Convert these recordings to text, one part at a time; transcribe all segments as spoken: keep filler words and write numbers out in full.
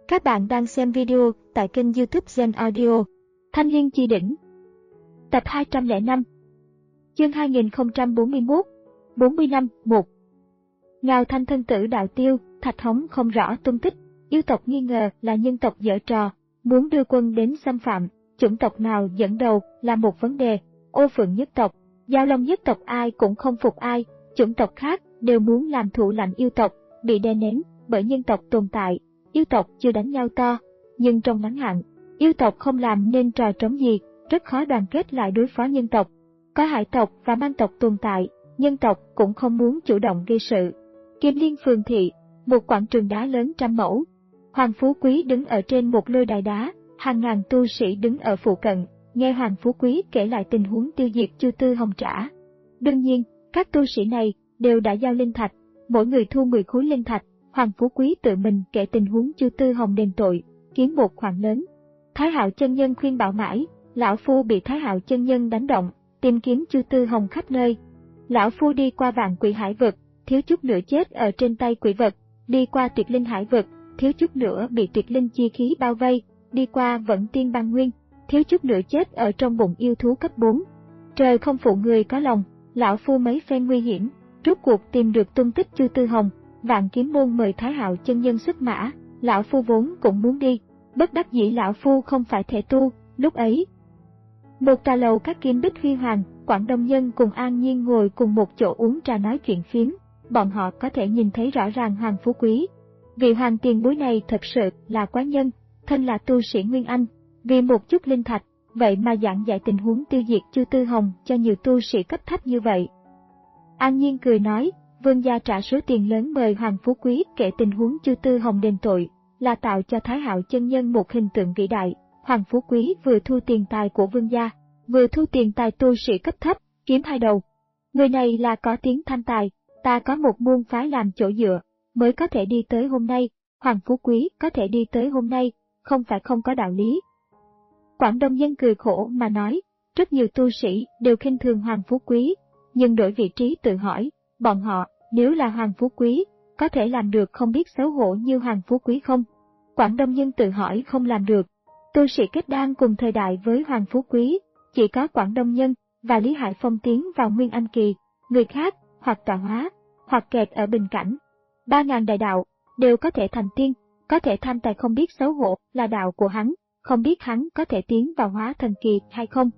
Các bạn đang xem video tại kênh YouTube Gen Audio. Thanh Liên Chi Đỉnh. Tập hai trăm lẻ năm. Chương hai nghìn không trăm bốn mươi mốt. bốn mươi năm, một. Ngao Thanh thân tử đạo tiêu, Thạch Hống không rõ tung tích, yêu tộc nghi ngờ là nhân tộc giở trò, muốn đưa quân đến xâm phạm, chủng tộc nào dẫn đầu là một vấn đề. Ô Phượng nhất tộc, Giao Long nhất tộc ai cũng không phục ai, chủng tộc khác đều muốn làm thủ lãnh yêu tộc, bị đè nén bởi nhân tộc tồn tại. Yêu tộc chưa đánh nhau to, nhưng trong ngắn hạn, yêu tộc không làm nên trò trống gì, rất khó đoàn kết lại đối phó nhân tộc. Có hải tộc và mang tộc tồn tại, nhân tộc cũng không muốn chủ động gây sự. Kim Liên Phường Thị, một quảng trường đá lớn trăm mẫu. Hoàng Phú Quý đứng ở trên một lôi đài đá, hàng ngàn tu sĩ đứng ở phụ cận, nghe Hoàng Phú Quý kể lại tình huống tiêu diệt Chu Tư Hồng Trả. Đương nhiên, các tu sĩ này đều đã giao linh thạch, mỗi người thu mười khối linh thạch. Hoàng Phú Quý tự mình kể tình huống Chu Tư Hồng đền tội, kiếm một khoản lớn. Thái Hạo chân nhân khuyên bảo mãi, lão phu bị Thái Hạo chân nhân đánh động, tìm kiếm Chu Tư Hồng khắp nơi. Lão phu đi qua vạn quỷ hải vực, thiếu chút nữa chết ở trên tay quỷ vật, đi qua tuyệt linh hải vực, thiếu chút nữa bị tuyệt linh chi khí bao vây, đi qua vận tiên băng nguyên, thiếu chút nữa chết ở trong bụng yêu thú cấp bốn. Trời không phụ người có lòng, lão phu mấy phen nguy hiểm, rốt cuộc tìm được tung tích Chu Tư Hồng. Vạn Kiếm Môn mời Thái Hạo chân nhân xuất mã, lão phu vốn cũng muốn đi, bất đắc dĩ lão phu không phải thể tu. Lúc ấy, một tòa lầu các kim bích huy hoàng, Quảng Đông Nhân cùng An Nhiên ngồi cùng một chỗ uống trà nói chuyện phiếm, bọn họ có thể nhìn thấy rõ ràng Hoàng Phú Quý. Vị hoàng tiền bối này thật sự là quá nhân, thân là tu sĩ Nguyên Anh, vì một chút linh thạch, vậy mà giảng giải tình huống tiêu diệt Chu Tư Hồng cho nhiều tu sĩ cấp thấp như vậy. An Nhiên cười nói, Vương gia trả số tiền lớn mời Hoàng Phú Quý kể tình huống Chu Tư Hồng đền tội, là tạo cho Thái Hạo chân nhân một hình tượng vĩ đại. Hoàng Phú Quý vừa thu tiền tài của Vương gia, vừa thu tiền tài tu sĩ cấp thấp, kiếm hai đầu. Người này là có tiếng thanh tài, ta có một môn phái làm chỗ dựa, mới có thể đi tới hôm nay. Hoàng Phú Quý có thể đi tới hôm nay, không phải không có đạo lý. Quảng Đông Nhân cười khổ mà nói, rất nhiều tu sĩ đều khinh thường Hoàng Phú Quý, nhưng đổi vị trí tự hỏi, bọn họ, nếu là Hoàng Phú Quý, có thể làm được không biết xấu hổ như Hoàng Phú Quý không? Quảng Đông Nhân tự hỏi không làm được. Tu sĩ kết đan cùng thời đại với Hoàng Phú Quý, chỉ có Quảng Đông Nhân và Lý Hải Phong tiến vào Nguyên Anh Kỳ, người khác, hoặc tọa hóa, hoặc kẹt ở bình cảnh. Ba ngàn đại đạo, đều có thể thành tiên, có thể tham tài không biết xấu hổ là đạo của hắn, không biết hắn có thể tiến vào hóa thần kỳ hay không.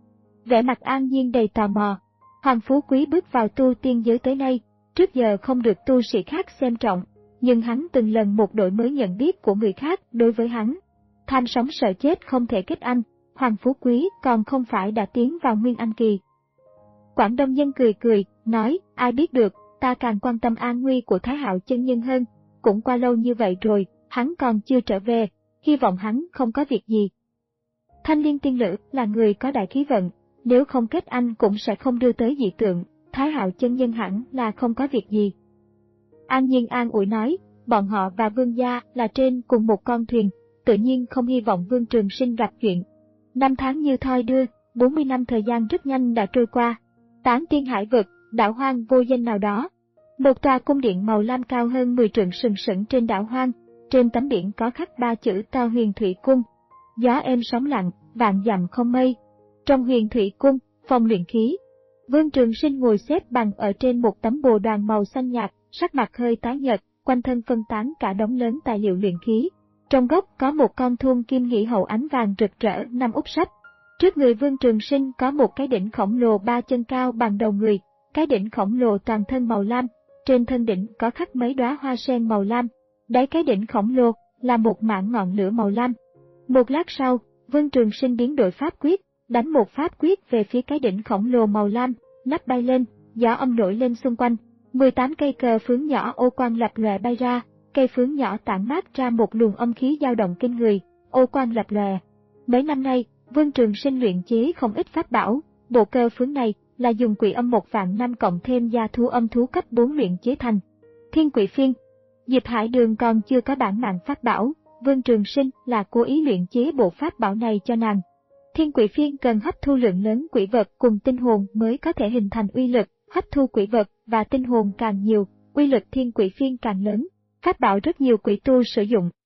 Vẻ mặt An Nhiên đầy tò mò. Hoàng Phú Quý bước vào tu tiên giới tới nay, trước giờ không được tu sĩ khác xem trọng, nhưng hắn từng lần một đổi mới nhận biết của người khác đối với hắn. Tham sống sợ chết không thể kết anh, Hoàng Phú Quý còn không phải đã tiến vào Nguyên Anh Kỳ. Quảng Đông Nhân cười cười, nói, ai biết được, ta càng quan tâm an nguy của Thái Hạo chân nhân hơn, cũng qua lâu như vậy rồi, hắn còn chưa trở về, hy vọng hắn không có việc gì. Thanh Liên tiên nữ là người có đại khí vận, nếu không kết anh cũng sẽ không đưa tới dị tượng, Thái Hạo chân nhân hẳn là không có việc gì. An Nhiên an ủi nói, bọn họ và Vương gia là trên cùng một con thuyền, tự nhiên không hy vọng Vương Trường Sinh gặp chuyện. Năm tháng như thoi đưa, bốn mươi năm thời gian rất nhanh đã trôi qua. Tán Tiên Hải vực, đảo hoang vô danh nào đó. Một tòa cung điện màu lam cao hơn mười trượng sừng sững trên đảo hoang, trên tấm biển có khắc ba chữ to Huyền Thủy Cung. Gió êm sóng lặng, vạn dặm không mây. Trong Huyền Thủy Cung, phòng luyện khí, Vương Trường Sinh ngồi xếp bằng ở trên một tấm bồ đoàn màu xanh nhạt, sắc mặt hơi tái nhợt, quanh thân phân tán cả đống lớn tài liệu luyện khí. Trong góc có một con thuôn kim hỷ hậu ánh vàng rực rỡ nằm úp sấp. Trước người Vương Trường Sinh có một cái đỉnh khổng lồ ba chân cao bằng đầu người, cái đỉnh khổng lồ toàn thân màu lam, trên thân đỉnh có khắc mấy đóa hoa sen màu lam, đáy cái đỉnh khổng lồ là một mảng ngọn lửa màu lam. Một lát sau, Vương Trường Sinh biến đổi pháp quyết, đánh một pháp quyết về phía cái đỉnh khổng lồ màu lam, nắp bay lên, gió âm nổi lên xung quanh, mười tám cây cờ phướng nhỏ ô quang lập lòe bay ra, cây phướng nhỏ tản mát ra một luồng âm khí dao động kinh người, ô quang lập lòe. Mấy năm nay, Vương Trường Sinh luyện chế không ít pháp bảo, bộ cờ phướng này là dùng quỷ âm một vạn năm cộng thêm gia thú âm thú cấp bốn luyện chế thành. Thiên Quỷ Phiên. Diệp Hải Đường còn chưa có bản mạng pháp bảo, Vương Trường Sinh là cố ý luyện chế bộ pháp bảo này cho nàng. Thiên Quỷ Phiên cần hấp thu lượng lớn quỷ vật cùng tinh hồn mới có thể hình thành uy lực, hấp thu quỷ vật và tinh hồn càng nhiều, uy lực Thiên Quỷ Phiên càng lớn. Pháp bảo rất nhiều quỷ tu sử dụng,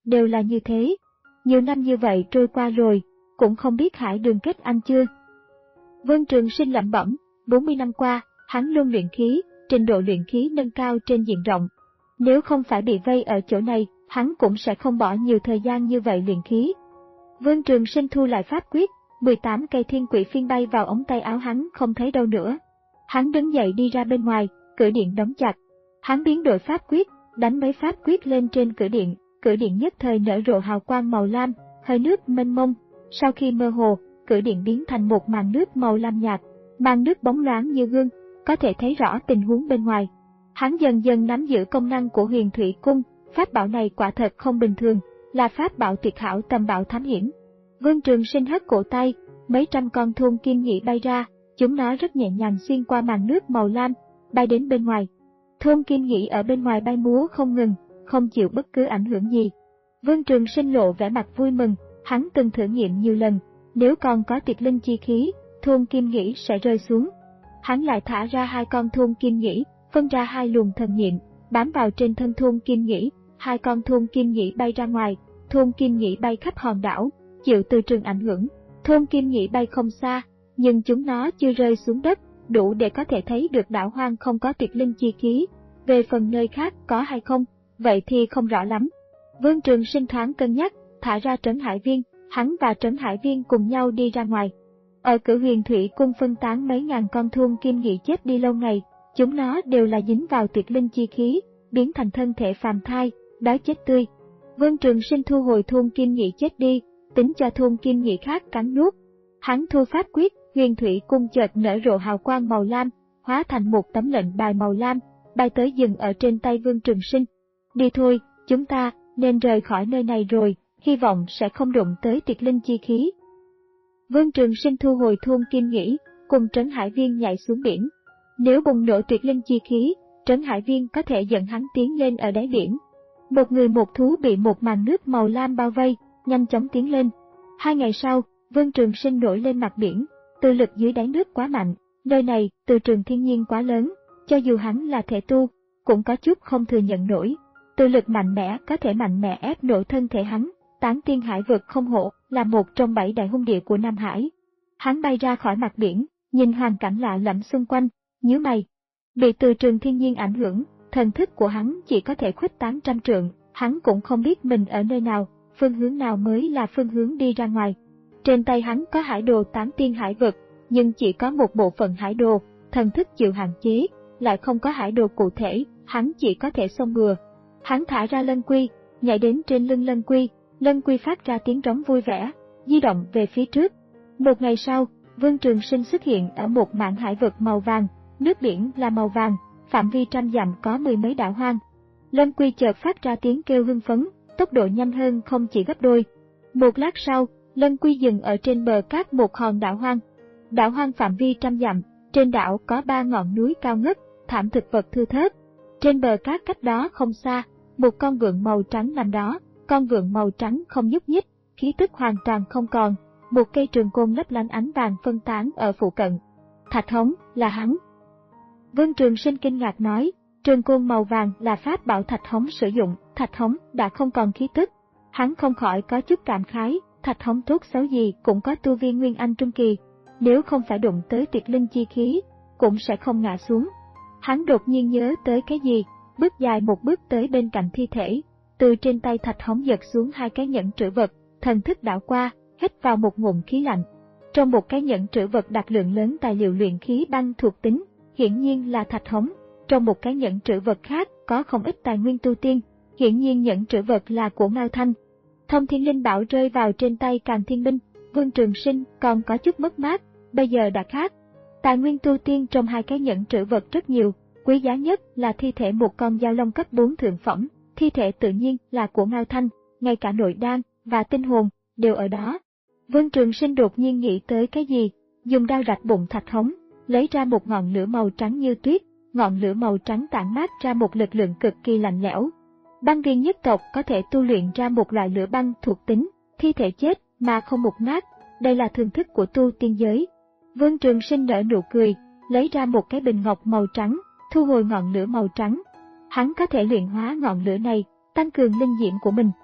đều là như thế. Nhiều năm như vậy trôi qua rồi, cũng không biết Hải Đường kết anh chưa. Vương Trường Sinh lẩm bẩm, bốn mươi năm qua, hắn luôn luyện khí, trình độ luyện khí nâng cao trên diện rộng. Nếu không phải bị vây ở chỗ này, hắn cũng sẽ không bỏ nhiều thời gian như vậy luyện khí. Vương Trường Sinh thu lại pháp quyết, mười tám cây thiên quỷ phiên bay vào ống tay áo hắn không thấy đâu nữa. Hắn đứng dậy đi ra bên ngoài, cửa điện đóng chặt. Hắn biến đổi pháp quyết, đánh mấy pháp quyết lên trên cửa điện, cửa điện nhất thời nở rộ hào quang màu lam, hơi nước mênh mông. Sau khi mơ hồ, cửa điện biến thành một màn nước màu lam nhạt, màn nước bóng loáng như gương, có thể thấy rõ tình huống bên ngoài. Hắn dần dần nắm giữ công năng của Huyền Thủy Cung, pháp bảo này quả thật không bình thường, là pháp bảo tuyệt hảo tầm bảo thám hiểm. Vương Trường Sinh hất cổ tay, mấy trăm con thôn kim nhĩ bay ra, chúng nó rất nhẹ nhàng xuyên qua màn nước màu lam, bay đến bên ngoài. Thôn kim nhĩ ở bên ngoài bay múa không ngừng, không chịu bất cứ ảnh hưởng gì. Vương Trường Sinh lộ vẻ mặt vui mừng, hắn từng thử nghiệm nhiều lần, nếu còn có tuyệt linh chi khí, thôn kim nhĩ sẽ rơi xuống. Hắn lại thả ra hai con thôn kim nhĩ, phân ra hai luồng thần niệm, bám vào trên thân thôn kim nhĩ, hai con thôn kim nhĩ bay ra ngoài, thôn kim nhĩ bay khắp hòn đảo, chịu từ trường ảnh hưởng. Thôn kim nhĩ bay không xa, nhưng chúng nó chưa rơi xuống đất, đủ để có thể thấy được đảo hoang không có tuyệt linh chi khí. Về phần nơi khác có hay không, vậy thì không rõ lắm. Vương Trường Sinh thoáng cân nhắc, thả ra Trấn Hải Viên, hắn và Trấn Hải Viên cùng nhau đi ra ngoài. Ở cửa Huyền Thủy Cung phân tán mấy ngàn con thôn kim nhĩ chết đi lâu ngày, chúng nó đều là dính vào tuyệt linh chi khí, biến thành thân thể phàm thai, đói chết tươi. Vương Trường Sinh thu hồi thôn kim nhĩ chết đi, tính cho thôn kim nhĩ khác cắn nuốt. Hắn thu pháp quyết, Huyền Thủy Cung chợt nở rộ hào quang màu lam, hóa thành một tấm lệnh bài màu lam, bay tới dừng ở trên tay Vương Trường Sinh. Đi thôi, chúng ta nên rời khỏi nơi này rồi, hy vọng sẽ không đụng tới tuyệt linh chi khí. Vương Trường Sinh thu hồi thôn kim nhĩ, cùng Trấn Hải Viên nhảy xuống biển. Nếu bùng nổ tuyệt linh chi khí, Trấn Hải Viên có thể dẫn hắn tiến lên ở đáy biển. Một người một thú bị một màn nước màu lam bao vây, nhanh chóng tiến lên. Hai ngày sau, Vương Trường Sinh nổi lên mặt biển, từ lực dưới đáy nước quá mạnh, nơi này từ trường thiên nhiên quá lớn, cho dù hắn là thể tu, cũng có chút không thừa nhận nổi. Từ lực mạnh mẽ có thể mạnh mẽ ép nổ thân thể hắn. Tán Tiên Hải vực không hổ là một trong bảy đại hung địa của Nam Hải. Hắn bay ra khỏi mặt biển, nhìn hoàn cảnh lạ lẫm xung quanh, nhíu mày. Bị từ trường thiên nhiên ảnh hưởng, thần thức của hắn chỉ có thể khuếch tán trăm trượng, hắn cũng không biết mình ở nơi nào, phương hướng nào mới là phương hướng đi ra ngoài. Trên tay hắn có hải đồ Tán Tiên Hải vực, nhưng chỉ có một bộ phận hải đồ, thần thức chịu hạn chế, lại không có hải đồ cụ thể, hắn chỉ có thể xông bừa. Hắn thả ra lân quy, nhảy đến trên lưng lân quy. Lân quy phát ra tiếng trống vui vẻ, di động về phía trước. Một ngày sau, Vương Trường Sinh xuất hiện ở một mảng hải vực màu vàng, nước biển là màu vàng, phạm vi trăm dặm có mười mấy đảo hoang. Lân quy chợt phát ra tiếng kêu hưng phấn, tốc độ nhanh hơn không chỉ gấp đôi. Một lát sau, Lân quy dừng ở trên bờ cát một hòn đảo hoang. Đảo hoang phạm vi trăm dặm, trên đảo có ba ngọn núi cao ngất, thảm thực vật thưa thớt. Trên bờ cát cách đó không xa, một con vượn màu trắng nằm đó. Con vượn màu trắng không nhúc nhích, khí tức hoàn toàn không còn, một cây trường côn lấp lánh ánh vàng phân tán ở phụ cận. Thạch hống, là hắn. Vương Trường Sinh kinh ngạc nói, trường côn màu vàng là pháp bảo Thạch hống sử dụng, Thạch hống đã không còn khí tức. Hắn không khỏi có chút cảm khái, Thạch hống tốt xấu gì cũng có tu vi Nguyên Anh Trung Kỳ, nếu không phải đụng tới tuyệt linh chi khí, cũng sẽ không ngã xuống. Hắn đột nhiên nhớ tới cái gì, bước dài một bước tới bên cạnh thi thể. Từ trên tay Thạch hống giật xuống hai cái nhẫn trữ vật, thần thức đảo qua, hít vào một ngụm khí lạnh. Trong một cái nhẫn trữ vật đặt lượng lớn tài liệu luyện khí băng thuộc tính, hiển nhiên là Thạch hống. Trong một cái nhẫn trữ vật khác có không ít tài nguyên tu tiên, hiển nhiên nhẫn trữ vật là của Ngao Thanh. Thông Thiên Linh Bảo rơi vào trên tay Càn Thiên Binh, Vương Trường Sinh còn có chút mất mát, bây giờ đã khác. Tài nguyên tu tiên trong hai cái nhẫn trữ vật rất nhiều, quý giá nhất là thi thể một con dao long cấp bốn thượng phẩm. Thi thể tự nhiên là của Ngao Thanh, ngay cả nội đan và tinh hồn đều ở đó. Vương Trường Sinh đột nhiên nghĩ tới cái gì, dùng đao rạch bụng Thạch hống, lấy ra một ngọn lửa màu trắng như tuyết, ngọn lửa màu trắng tản mát ra một lực lượng cực kỳ lạnh lẽo. Băng Điên nhất tộc có thể tu luyện ra một loại lửa băng thuộc tính, thi thể chết mà không mục nát, đây là thường thức của tu tiên giới. Vương Trường Sinh nở nụ cười, lấy ra một cái bình ngọc màu trắng, thu hồi ngọn lửa màu trắng. Hắn có thể luyện hóa ngọn lửa này, tăng cường linh diễm của mình.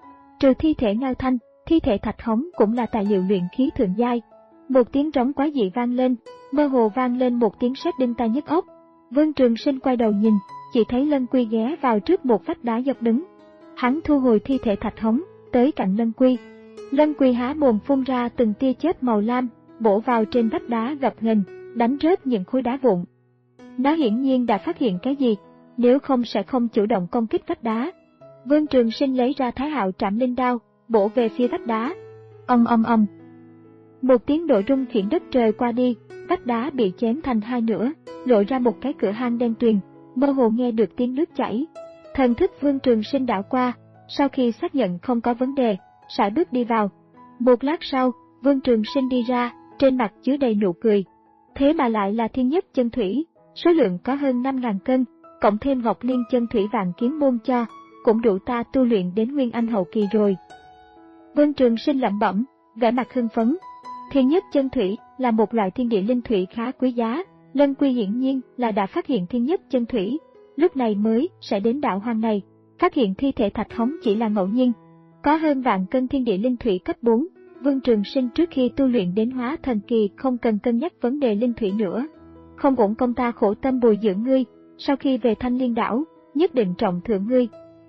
Trừ thi thể ngao thanh, thi thể thạch hóng cũng là tài liệu luyện khí thượng giai. Một tiếng trống quái dị vang lên, mơ hồ vang lên một tiếng sét đinh tai nhức óc. Vương Trường Sinh quay đầu nhìn, chỉ thấy Lân Quy ghé vào trước một vách đá dốc đứng. Hắn thu hồi thi thể thạch hóng, tới cạnh Lân Quy. Lân Quy há mồm phun ra từng tia chớp màu lam, bổ vào trên vách đá gập ghềnh, đánh rớt những khối đá vụn. Nó hiển nhiên đã phát hiện cái gì, nếu không sẽ không chủ động công kích vách đá. Vương Trường Sinh lấy ra Thái Hạo Trảm Linh Đao, bổ về phía vách đá. Ong ong ong. Một tiếng nổ rung khiến đất trời qua đi, vách đá bị chém thành hai nửa, lộ ra một cái cửa hang đen tuyền, mơ hồ nghe được tiếng nước chảy. Thần thức Vương Trường Sinh đảo qua, sau khi xác nhận không có vấn đề, sải bước đi vào. Một lát sau, Vương Trường Sinh đi ra, trên mặt chứa đầy nụ cười. Thế mà lại là thiên nhất chân thủy, số lượng có hơn năm nghìn cân, cộng thêm Ngọc Liên chân thủy vạn kiếm môn cho, cũng đủ ta tu luyện đến Nguyên Anh hậu kỳ rồi. Vương Trường Sinh lẩm bẩm, vẻ mặt hưng phấn. Thiên nhất chân thủy là một loại thiên địa linh thủy khá quý giá, Lân Quy hiển nhiên là đã phát hiện thiên nhất chân thủy, lúc này mới sẽ đến đạo hoang này. Phát hiện thi thể thạch hóng chỉ là ngẫu nhiên. Có hơn vạn cân thiên địa linh thủy cấp bốn, Vương Trường Sinh trước khi tu luyện đến hóa thần kỳ không cần cân nhắc vấn đề linh thủy nữa. Không uổng công ta khổ tâm bồi dưỡng ngươi, sau khi về Thanh Liên đảo, nhất định trọng thưởng ngươi.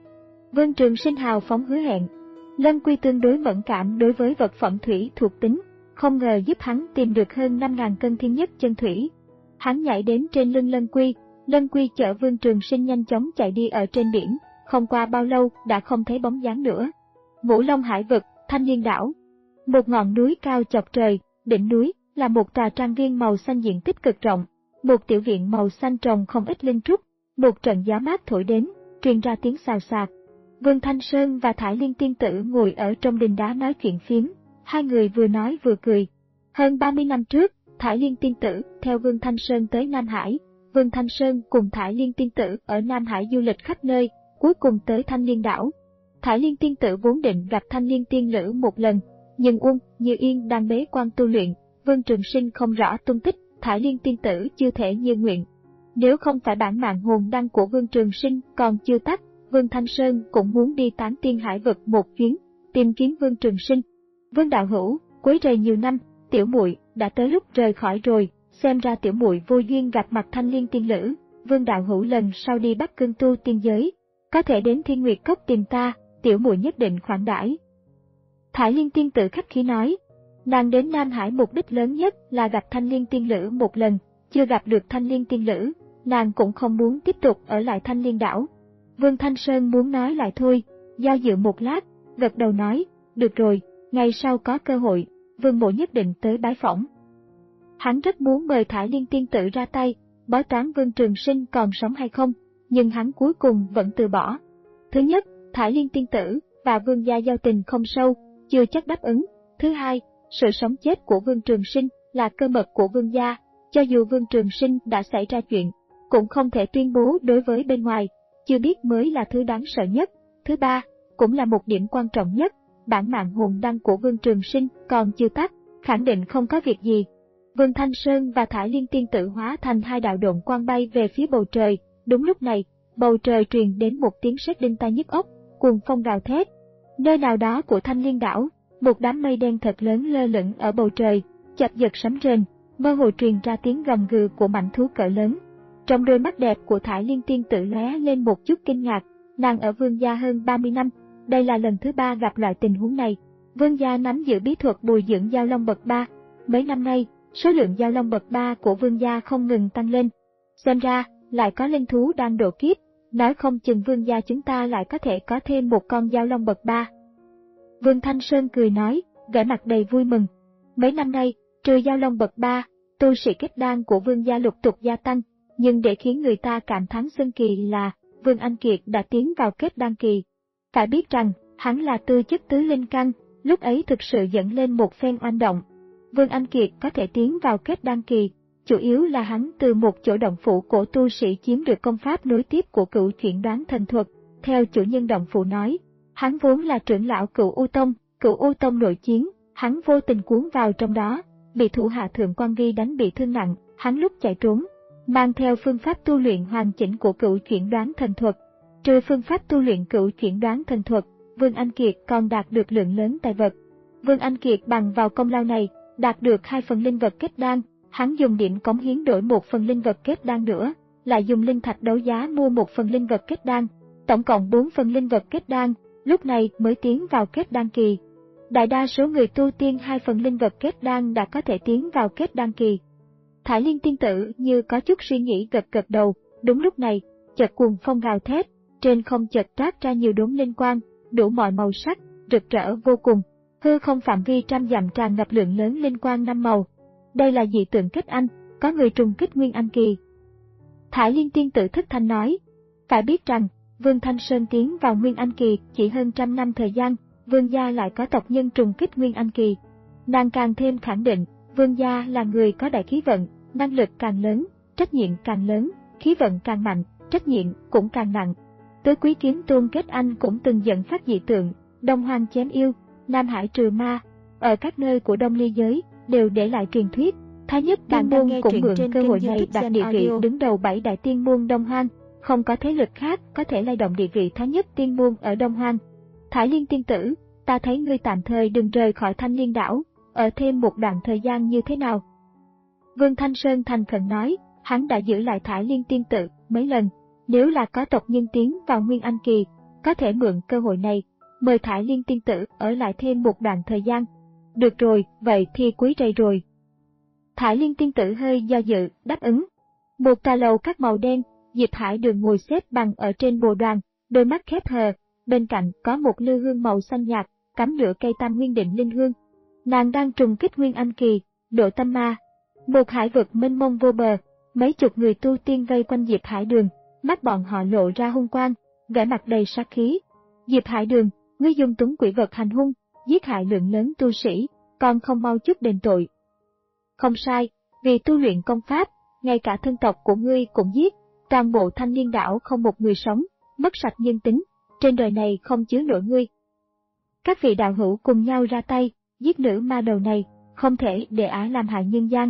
Vương Trường Sinh hào phóng hứa hẹn. Lân Quy tương đối mẫn cảm đối với vật phẩm thủy thuộc tính, không ngờ giúp hắn tìm được hơn năm nghìn cân thiên nhất chân thủy. Hắn nhảy đến trên lưng Lân Quy, Lân Quy chở Vương Trường Sinh nhanh chóng chạy đi ở trên biển, không qua bao lâu đã không thấy bóng dáng nữa. Ngũ Long Hải vực, Thanh Liên đảo. Một ngọn núi cao chọc trời, đỉnh núi là một tòa trang viên màu xanh diện tích cực rộng, một tiểu viện màu xanh trồng không ít linh trúc, một trận gió mát thổi đến, truyền ra tiếng xào xạc. Vương Thanh Sơn và Thải Liên tiên tử ngồi ở trong đình đá nói chuyện phiếm, hai người vừa nói vừa cười. Hơn ba mươi năm trước, Thải Liên tiên tử theo Vương Thanh Sơn tới Nam Hải, Vương Thanh Sơn cùng Thải Liên tiên tử ở Nam Hải du lịch khắp nơi, cuối cùng tới Thanh Liên đảo. Thải Liên tiên tử vốn định gặp Thanh Liên tiên lữ một lần, nhưng Uông Như Yên đang bế quan tu luyện, Vương Trường Sinh không rõ tung tích, Thải Liên tiên tử chưa thể như nguyện. Nếu không phải bản mạng hồn đăng của Vương Trường Sinh còn chưa tắt, Vương Thanh Sơn cũng muốn đi Tán Tiên Hải vực một chuyến, tìm kiếm Vương Trường Sinh. Vương đạo hữu, quấy rầy nhiều năm, tiểu muội đã tới lúc rời khỏi rồi, xem ra tiểu muội vô duyên gặp mặt Thanh Liên tiên lữ. Vương đạo hữu lần sau đi Bắc Cương tu tiên giới, có thể đến Thiên Nguyệt Cốc tìm ta, tiểu muội nhất định khoản đãi. Thải Liên tiên tử khách khí nói, nàng đến Nam Hải mục đích lớn nhất là gặp Thanh Liên tiên lữ một lần, chưa gặp được Thanh Liên tiên lữ, nàng cũng không muốn tiếp tục ở lại Thanh Liên đảo. Vương Thanh Sơn muốn nói lại thôi, do dự một lát, gật đầu nói, được rồi, ngày sau có cơ hội, Vương mộ nhất định tới bái phỏng. Hắn rất muốn mời Thải Liên tiên tử ra tay, bói toán Vương Trường Sinh còn sống hay không, nhưng hắn cuối cùng vẫn từ bỏ. Thứ nhất, Thải Liên tiên tử và Vương gia giao tình không sâu, chưa chắc đáp ứng. Thứ hai, sự sống chết của Vương Trường Sinh là cơ mật của Vương gia, cho dù Vương Trường Sinh đã xảy ra chuyện, cũng không thể tuyên bố đối với bên ngoài, chưa biết mới là thứ đáng sợ nhất. Thứ ba, cũng là một điểm quan trọng nhất, bản mạng hồn đăng của Vương Trường Sinh còn chưa tắt, khẳng định không có việc gì. Vương Thanh Sơn và Thải Liên tiên tử hóa thành hai đạo độn quang bay về phía bầu trời. Đúng lúc này, bầu trời truyền đến một tiếng sét đinh tai nhức óc, cuồng phong gào thét. Nơi nào đó của Thanh Liên đảo, một đám mây đen thật lớn lơ lửng ở bầu trời, chập giật sấm rền, mơ hồ truyền ra tiếng gầm gừ của mãnh thú cỡ lớn. Trong đôi mắt đẹp của Thải Liên tiên tử lóe lên một chút kinh ngạc, nàng ở Vương gia hơn ba mươi năm, đây là lần thứ ba gặp loại tình huống này. Vương gia nắm giữ bí thuật bồi dưỡng giao long bậc ba, mấy năm nay, số lượng giao long bậc ba của Vương gia không ngừng tăng lên. Xem ra, lại có linh thú đang độ kiếp, nói không chừng Vương gia chúng ta lại có thể có thêm một con giao long bậc ba. Vương Thanh Sơn cười nói, vẻ mặt đầy vui mừng. Mấy năm nay, trừ giao long bậc ba, tu sĩ kết đan của Vương gia lục tục gia tăng, nhưng để khiến người ta cảm thán xưng kỳ là Vương Anh Kiệt đã tiến vào kết đan kỳ. Phải biết rằng, hắn là tư chất tứ linh căn, lúc ấy thực sự dẫn lên một phen oanh động. Vương Anh Kiệt có thể tiến vào kết đan kỳ, chủ yếu là hắn từ một chỗ động phủ của tu sĩ chiếm được công pháp nối tiếp của Cửu Chuyển Đoán Thần Thuật. Theo chủ nhân động phủ nói, hắn vốn là trưởng lão Cửu U Tông, Cửu U Tông nội chiến, hắn vô tình cuốn vào trong đó, bị thủ hạ Thượng Quan Ghi đánh bị thương nặng, hắn lúc chạy trốn, mang theo phương pháp tu luyện hoàn chỉnh của Cửu Chuyển Đoán Thần Thuật. Trừ phương pháp tu luyện Cửu Chuyển Đoán Thần Thuật, Vương Anh Kiệt còn đạt được lượng lớn tài vật. Vương Anh Kiệt bằng vào công lao này, đạt được hai phần linh vật kết đan, hắn dùng điểm cống hiến đổi một phần linh vật kết đan nữa, lại dùng linh thạch đấu giá mua một phần linh vật kết đan, tổng cộng bốn phần linh vật kết đan, lúc này mới tiến vào kết đan kỳ. Đại đa số người tu tiên hai phần linh vật kết đan đã có thể tiến vào kết đan kỳ. Thải Liên tiên tử như có chút suy nghĩ gật gật đầu, đúng lúc này, chợt cuồng phong gào thét, trên không chợt toát ra nhiều đốm linh quang, đủ mọi màu sắc, rực rỡ vô cùng. Hư không phạm vi trăm dặm tràn ngập lượng lớn linh quang năm màu. Đây là dị tượng kết anh, có người trùng kích Nguyên Anh kỳ. Thải Liên tiên tử thất thanh nói, phải biết rằng, Vương Thanh Sơn tiến vào Nguyên Anh kỳ chỉ hơn trăm năm thời gian, Vương gia lại có tộc nhân trùng kích Nguyên Anh kỳ. Nàng càng thêm khẳng định, Vương gia là người có đại khí vận, năng lực càng lớn, trách nhiệm càng lớn, khí vận càng mạnh, trách nhiệm cũng càng nặng. Tứ Quý Kiếm Tôn kết anh cũng từng dẫn phát dị tượng, Đông Hoang chém yêu, Nam Hải trừ ma, ở các nơi của Đông Ly giới đều để lại truyền thuyết. Thái Nhất Tiên Môn cũng mượn cơ hội này đạt địa vị đứng đầu bảy đại tiên môn Đông Hoang, không có thế lực khác có thể lay động địa vị Thái Nhất Tiên Môn ở Đông Hoang. Thải Liên tiên tử, ta thấy ngươi tạm thời đừng rời khỏi Thanh Liên đảo, ở thêm một đoạn thời gian như thế nào? Vương Thanh Sơn thành khẩn nói, hắn đã giữ lại Thải Liên tiên tử mấy lần, nếu là có tộc nhân tiến vào Nguyên Anh kỳ, có thể mượn cơ hội này, mời Thải Liên tiên tử ở lại thêm một đoạn thời gian. Được rồi, vậy thì quý rầy rồi. Thải Liên tiên tử hơi do dự, đáp ứng. Một tòa lầu các màu đen, Diệp Hải Đường ngồi xếp bằng ở trên bồ đoàn, đôi mắt khép hờ, bên cạnh có một lư hương màu xanh nhạt, cắm nửa cây tam nguyên định linh hương. Nàng đang trùng kích Nguyên Anh kỳ, độ tâm ma. Một hải vực mênh mông vô bờ, mấy chục người tu tiên vây quanh Diệp Hải Đường, mắt bọn họ lộ ra hung quang, vẻ mặt đầy sát khí. Diệp Hải Đường, ngươi dùng túng quỷ vật hành hung, giết hại lượng lớn tu sĩ, còn không mau chút đền tội. Không sai, vì tu luyện công pháp, ngay cả thân tộc của ngươi cũng giết, toàn bộ Thanh Liên đảo không một người sống, mất sạch nhân tính, trên đời này không chứa nổi ngươi. Các vị đạo hữu cùng nhau ra tay, giết nữ ma đầu này, không thể để ả làm hại nhân gian.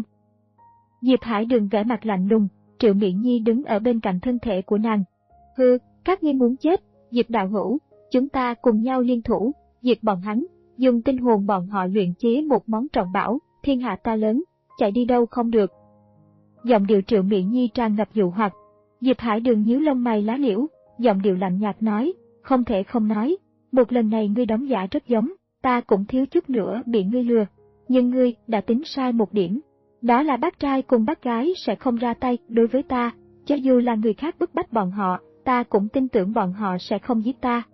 Diệp Hải Đường vẻ mặt lạnh lùng, Triệu Miện Nhi đứng ở bên cạnh thân thể của nàng. Hừ, các ngươi muốn chết, Diệp đạo hữu, chúng ta cùng nhau liên thủ, diệt bọn hắn, dùng tinh hồn bọn họ luyện chế một món trọng bảo, thiên hạ to lớn, chạy đi đâu không được. Giọng điệu Triệu Miện Nhi tràn ngập dụ hoặc. Diệp Hải Đường nhíu lông mày lá liễu, giọng điệu lạnh nhạt nói, không thể không nói, một lần này ngươi đóng giả rất giống, ta cũng thiếu chút nữa bị ngươi lừa, nhưng ngươi đã tính sai một điểm, đó là bác trai cùng bác gái sẽ không ra tay đối với ta, cho dù là người khác bức bách bọn họ, ta cũng tin tưởng bọn họ sẽ không giết ta.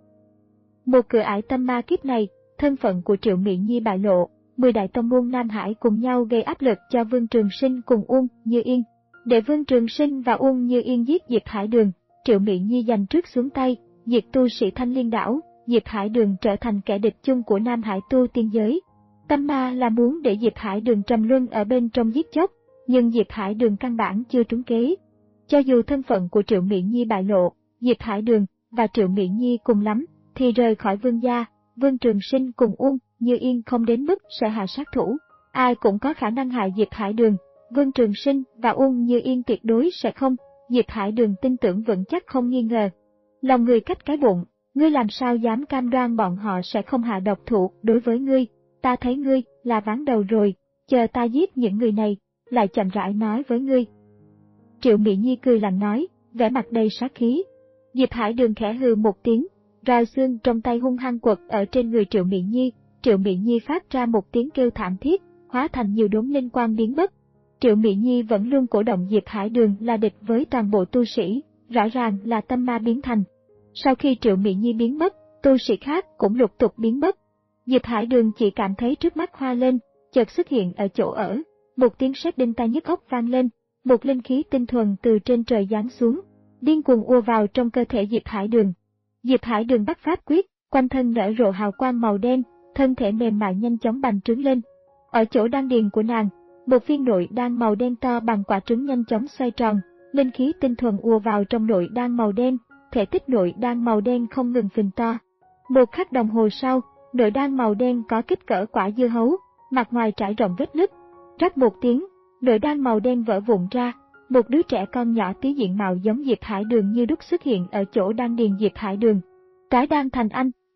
Một cửa ải tâm ma kiếp này, thân phận của Triệu Miện Nhi bại lộ, mười đại tông môn Nam Hải cùng nhau gây áp lực cho Vương Trường Sinh cùng Uông Như Yên. Để Vương Trường Sinh và Uông Như Yên giết Diệp Hải Đường, Triệu Miện Nhi giành trước xuống tay, diệt tu sĩ Thanh Liên đảo, Diệp Hải Đường trở thành kẻ địch chung của Nam Hải tu tiên giới. Tâm ma là muốn để Diệp Hải Đường trầm luân ở bên trong giết chóc, nhưng Diệp Hải Đường căn bản chưa trúng kế. Cho dù thân phận của Triệu Miện Nhi bại lộ, Diệp Hải Đường và Triệu Miện Nhi cùng lắm thì rời khỏi Vương gia, Vương Trường Sinh cùng Uông Như Yên không đến mức sẽ hạ sát thủ, ai cũng có khả năng hại Diệp Hải Đường. Vương Trường Sinh và Uông Như Yên tuyệt đối sẽ không, Diệp Hải Đường tin tưởng vững chắc không nghi ngờ. Lòng người cách cái bụng, ngươi làm sao dám cam đoan bọn họ sẽ không hạ độc thủ đối với ngươi, ta thấy ngươi là ván đầu rồi, chờ ta giết những người này, lại chậm rãi nói với ngươi. Triệu Miện Nhi cười lạnh nói, vẻ mặt đầy sát khí. Diệp Hải Đường khẽ hừ một tiếng, roi xương trong tay hung hăng quật ở trên người Triệu Miện Nhi, Triệu Miện Nhi phát ra một tiếng kêu thảm thiết, hóa thành nhiều đốm linh quang biến mất. Triệu Miện Nhi vẫn luôn cổ động Diệp Hải Đường là địch với toàn bộ tu sĩ, rõ ràng là tâm ma biến thành. Sau khi Triệu Miện Nhi biến mất, tu sĩ khác cũng lục tục biến mất. Diệp Hải Đường chỉ cảm thấy trước mắt hoa lên, chợt xuất hiện ở chỗ ở, một tiếng sét đinh tai nhức óc vang lên, một linh khí tinh thuần từ trên trời giáng xuống, điên cuồng ùa vào trong cơ thể Diệp Hải Đường. Diệp Hải Đường bắt pháp quyết, quanh thân nở rộ hào quang màu đen, thân thể mềm mại nhanh chóng bành trướng lên. Ở chỗ đan điền của nàng, một viên nội đan màu đen to bằng quả trứng nhanh chóng xoay tròn, linh khí tinh thuần ùa vào trong nội đan màu đen, thể tích nội đan màu đen không ngừng phình to. Một khắc đồng hồ sau, nội đan màu đen có kích cỡ quả dưa hấu, mặt ngoài trải rộng vết nứt. Rắc một tiếng, nội đan màu đen vỡ vụn ra, một đứa trẻ con nhỏ tí diện mạo giống Diệp Hải Đường như đúc xuất hiện ở chỗ đan điền Diệp Hải Đường. Trái đan thành anh,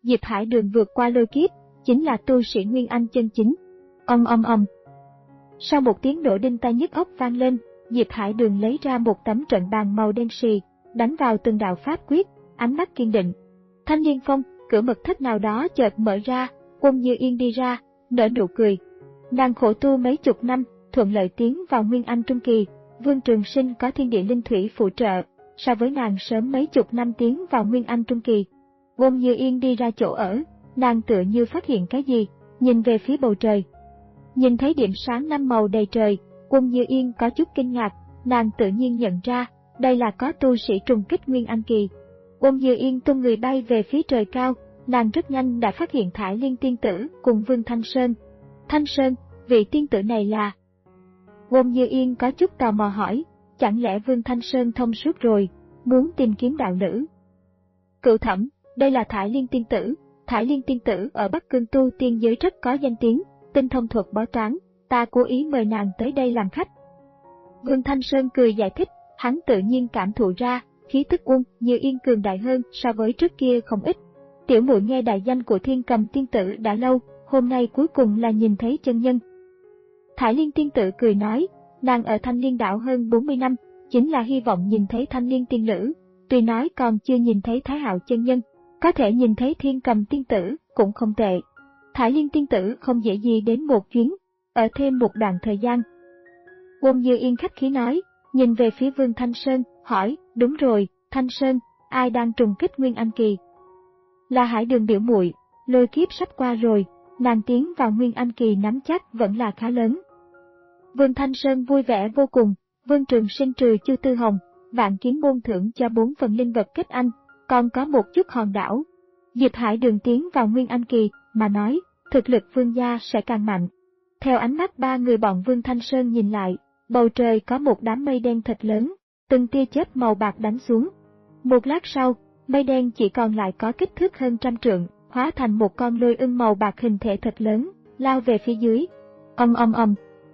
Diệp Hải Đường vượt qua lôi kiếp, chính là tu sĩ Nguyên Anh chân chính. Ong ong ong. Sau một tiếng nổ đinh tai nhức óc vang lên, Diệp Hải Đường lấy ra một tấm trận bàn màu đen xì, đánh vào từng đạo pháp quyết, ánh mắt kiên định. Thanh Liên Phong, cửa mật thất nào đó chợt mở ra, Quân Như Yên đi ra, nở nụ cười. Nàng khổ tu mấy chục năm, thuận lợi tiến vào Nguyên Anh trung kỳ, Vương Trường Sinh có thiên địa linh thủy phụ trợ, so với nàng sớm mấy chục năm tiến vào Nguyên Anh trung kỳ. Quân Như Yên đi ra chỗ ở, nàng tựa như phát hiện cái gì, nhìn về phía bầu trời. Nhìn thấy điểm sáng năm màu đầy trời, Quân Như Yên có chút kinh ngạc, nàng tự nhiên nhận ra, đây là có tu sĩ trùng kích Nguyên Anh kỳ. Quân Như Yên tung người bay về phía trời cao, nàng rất nhanh đã phát hiện Thải Liên tiên tử cùng Vương Thanh Sơn. Thanh Sơn, vị tiên tử này là... Quân Như Yên có chút tò mò hỏi, chẳng lẽ Vương Thanh Sơn thông suốt rồi, muốn tìm kiếm đạo lữ? Cựu Thẩm, đây là Thải Liên tiên tử. Thải Liên tiên tử ở Bắc Cương tu tiên giới rất có danh tiếng, tinh thông thuật bói toán, ta cố ý mời nàng tới đây làm khách. Vương Thanh Sơn cười giải thích, hắn tự nhiên cảm thụ ra, khí tức Quân Như Yên cường đại hơn so với trước kia không ít. Tiểu muội nghe đại danh của Thiên Cầm tiên tử đã lâu, hôm nay cuối cùng là nhìn thấy chân nhân. Thải Liên tiên tử cười nói, nàng ở Thanh Liên đảo hơn bốn mươi năm, chính là hy vọng nhìn thấy Thanh Liên tiên nữ, tuy nói còn chưa nhìn thấy Thái Hạo chân nhân, có thể nhìn thấy Thiên Cầm tiên tử cũng không tệ. Thải Liên tiên tử không dễ gì đến một chuyến, ở thêm một đoạn thời gian. Quân Như Yên khách khí nói, nhìn về phía Vương Thanh Sơn, hỏi, đúng rồi, Thanh Sơn, ai đang trùng kích Nguyên Anh kỳ? Là Hải Đường biểu muội, lôi kiếp sắp qua rồi, nàng tiến vào Nguyên Anh kỳ nắm chắc vẫn là khá lớn. Vương Thanh Sơn vui vẻ vô cùng, Vương Trường Sinh trừ Chu Tư Hồng, Vạn Kiếm môn thưởng cho bốn phần linh vật kết anh, còn có một chút hòn đảo. Diệp Hải Đường tiến vào Nguyên Anh kỳ, mà nói, thực lực Vương gia sẽ càng mạnh. Theo ánh mắt ba người bọn Vương Thanh Sơn nhìn lại, bầu trời có một đám mây đen thật lớn, từng tia chớp màu bạc đánh xuống. Một lát sau, mây đen chỉ còn lại có kích thước hơn trăm trượng, hóa thành một con lôi ưng màu bạc hình thể thật lớn, lao về phía dưới. Ầm ầm ầm.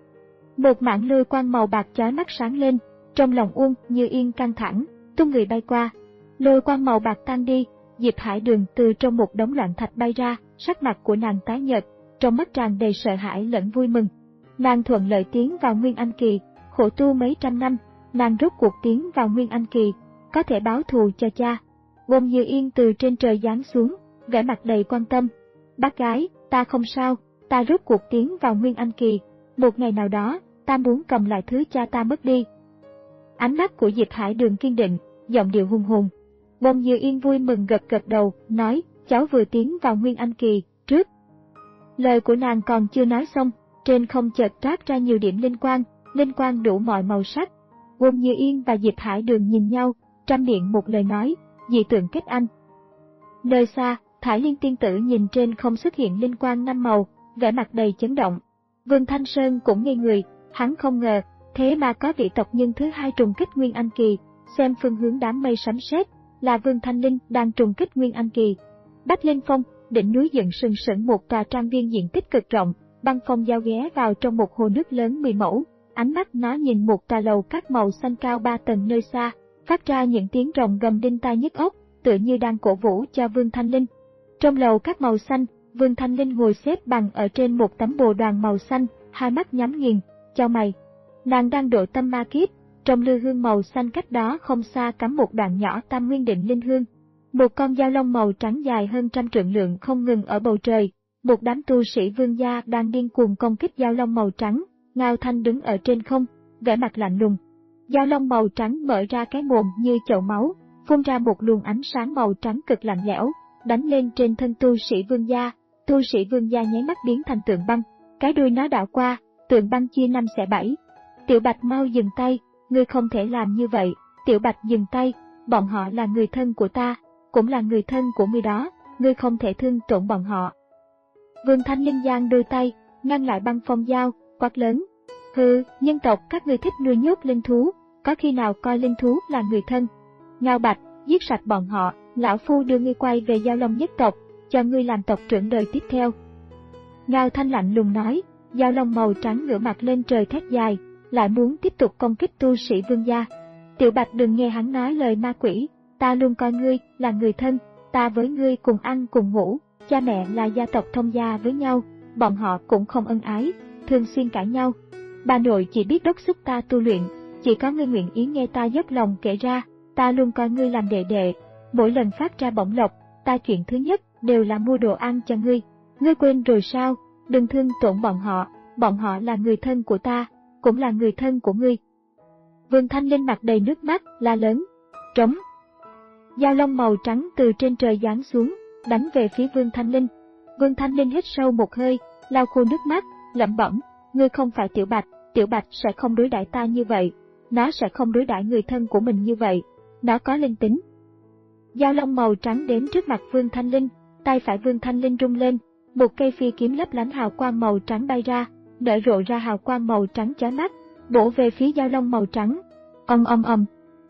Một mảng lôi quang màu bạc chói mắt sáng lên, trong lòng Uông Như Yên căng thẳng, tung người bay qua. Lôi quang màu bạc tan đi, Diệp Hải Đường từ trong một đống loạn thạch bay ra, sắc mặt của nàng tái nhợt, trong mắt tràn đầy sợ hãi lẫn vui mừng. Nàng thuận lợi tiến vào Nguyên Anh kỳ, khổ tu mấy trăm năm, nàng rốt cuộc tiến vào Nguyên Anh kỳ, có thể báo thù cho cha. Quân Như Yên từ trên trời giáng xuống, vẻ mặt đầy quan tâm. Bác gái, ta không sao, ta rốt cuộc tiến vào Nguyên Anh kỳ, một ngày nào đó, ta muốn cầm lại thứ cha ta mất đi. Ánh mắt của Diệp Hải Đường kiên định, giọng điệu hùng hồn. Quân Như Yên vui mừng gật gật đầu, nói, cháu vừa tiến vào Nguyên Anh kỳ, trước. Lời của nàng còn chưa nói xong, trên không chợt toát ra nhiều điểm linh quang, linh quang đủ mọi màu sắc. Quân Như Yên và Diệp Hải Đường nhìn nhau, trăm miệng một lời nói, dị tượng kết anh. Nơi xa, Thải Liên tiên tử nhìn trên không xuất hiện linh quang năm màu, vẻ mặt đầy chấn động. Vương Thanh Sơn cũng ngây người, hắn không ngờ, thế mà có vị tộc nhân thứ hai trùng kích Nguyên Anh kỳ, xem phương hướng đám mây sấm sét, là Vương Thanh Linh đang trùng kích Nguyên Anh kỳ. Bách Linh Phong, đỉnh núi dựng sừng sững một tòa trang viên diện tích cực rộng, băng phong giao ghé vào trong một hồ nước lớn mười mẫu, ánh mắt nó nhìn một tòa lầu các màu xanh cao ba tầng nơi xa, phát ra những tiếng rồng gầm đinh tai nhức óc, tựa như đang cổ vũ cho Vương Thanh Linh. Trong lầu các màu xanh, Vương Thanh Linh ngồi xếp bằng ở trên một tấm bồ đoàn màu xanh, hai mắt nhắm nghiền, chau mày. Nàng đang độ tâm ma kiếp, trong lư hương màu xanh cách đó không xa cắm một đoạn nhỏ tam nguyên định linh hương. Một con dao long màu trắng dài hơn trăm trượng lượng không ngừng ở bầu trời, một đám tu sĩ Vương gia đang điên cuồng công kích dao long màu trắng. Ngao Thanh đứng ở trên không, vẻ mặt lạnh lùng. Dao long màu trắng mở ra cái mồm như chậu máu, phun ra một luồng ánh sáng màu trắng cực lạnh lẽo, đánh lên trên thân tu sĩ Vương gia. Tu sĩ Vương gia nháy mắt biến thành tượng băng, cái đuôi nó đảo qua, tượng băng chia năm xẻ bảy. Tiểu Bạch mau dừng tay, ngươi không thể làm như vậy. Tiểu Bạch dừng tay, bọn họ là người thân của ta, cũng là người thân của ngươi đó, ngươi không thể thương tổn bọn họ. Vương Thanh Linh giang đôi tay, ngăn lại băng phong dao, quát lớn. Hừ, nhân tộc các ngươi thích nuôi nhốt linh thú, có khi nào coi linh thú là người thân? Ngao Bạch, giết sạch bọn họ, lão phu đưa ngươi quay về Giao Long nhất tộc, cho ngươi làm tộc trưởng đời tiếp theo. Ngao Thanh lạnh lùng nói, Giao Long màu trắng ngửa mặt lên trời thét dài, lại muốn tiếp tục công kích tu sĩ Vương gia. Tiểu Bạch đừng nghe hắn nói lời ma quỷ, ta luôn coi ngươi là người thân, ta với ngươi cùng ăn cùng ngủ, cha mẹ là gia tộc thông gia với nhau, bọn họ cũng không ân ái, thường xuyên cãi nhau. Bà nội chỉ biết đốc thúc ta tu luyện, chỉ có ngươi nguyện ý nghe ta dốc lòng kể ra, ta luôn coi ngươi làm đệ đệ. Mỗi lần phát ra bổng lộc, ta chuyện thứ nhất đều là mua đồ ăn cho ngươi. Ngươi quên rồi sao? Đừng thương tổn bọn họ, bọn họ là người thân của ta, cũng là người thân của ngươi. Vương Thanh Linh mặt đầy nước mắt, la lớn. Trống. Dao long màu trắng từ trên trời giáng xuống, đánh về phía Vương Thanh Linh. Vương Thanh Linh hít sâu một hơi, lau khô nước mắt, lẩm bẩm, ngươi không phải Tiểu Bạch, Tiểu Bạch sẽ không đối đãi ta như vậy, nó sẽ không đối đãi người thân của mình như vậy, nó có linh tính. Dao long màu trắng đến trước mặt Vương Thanh Linh, tay phải Vương Thanh Linh rung lên, một cây phi kiếm lấp lánh hào quang màu trắng bay ra, nở rộ ra hào quang màu trắng chói mắt, bổ về phía dao long màu trắng. Ầm ầm ầm.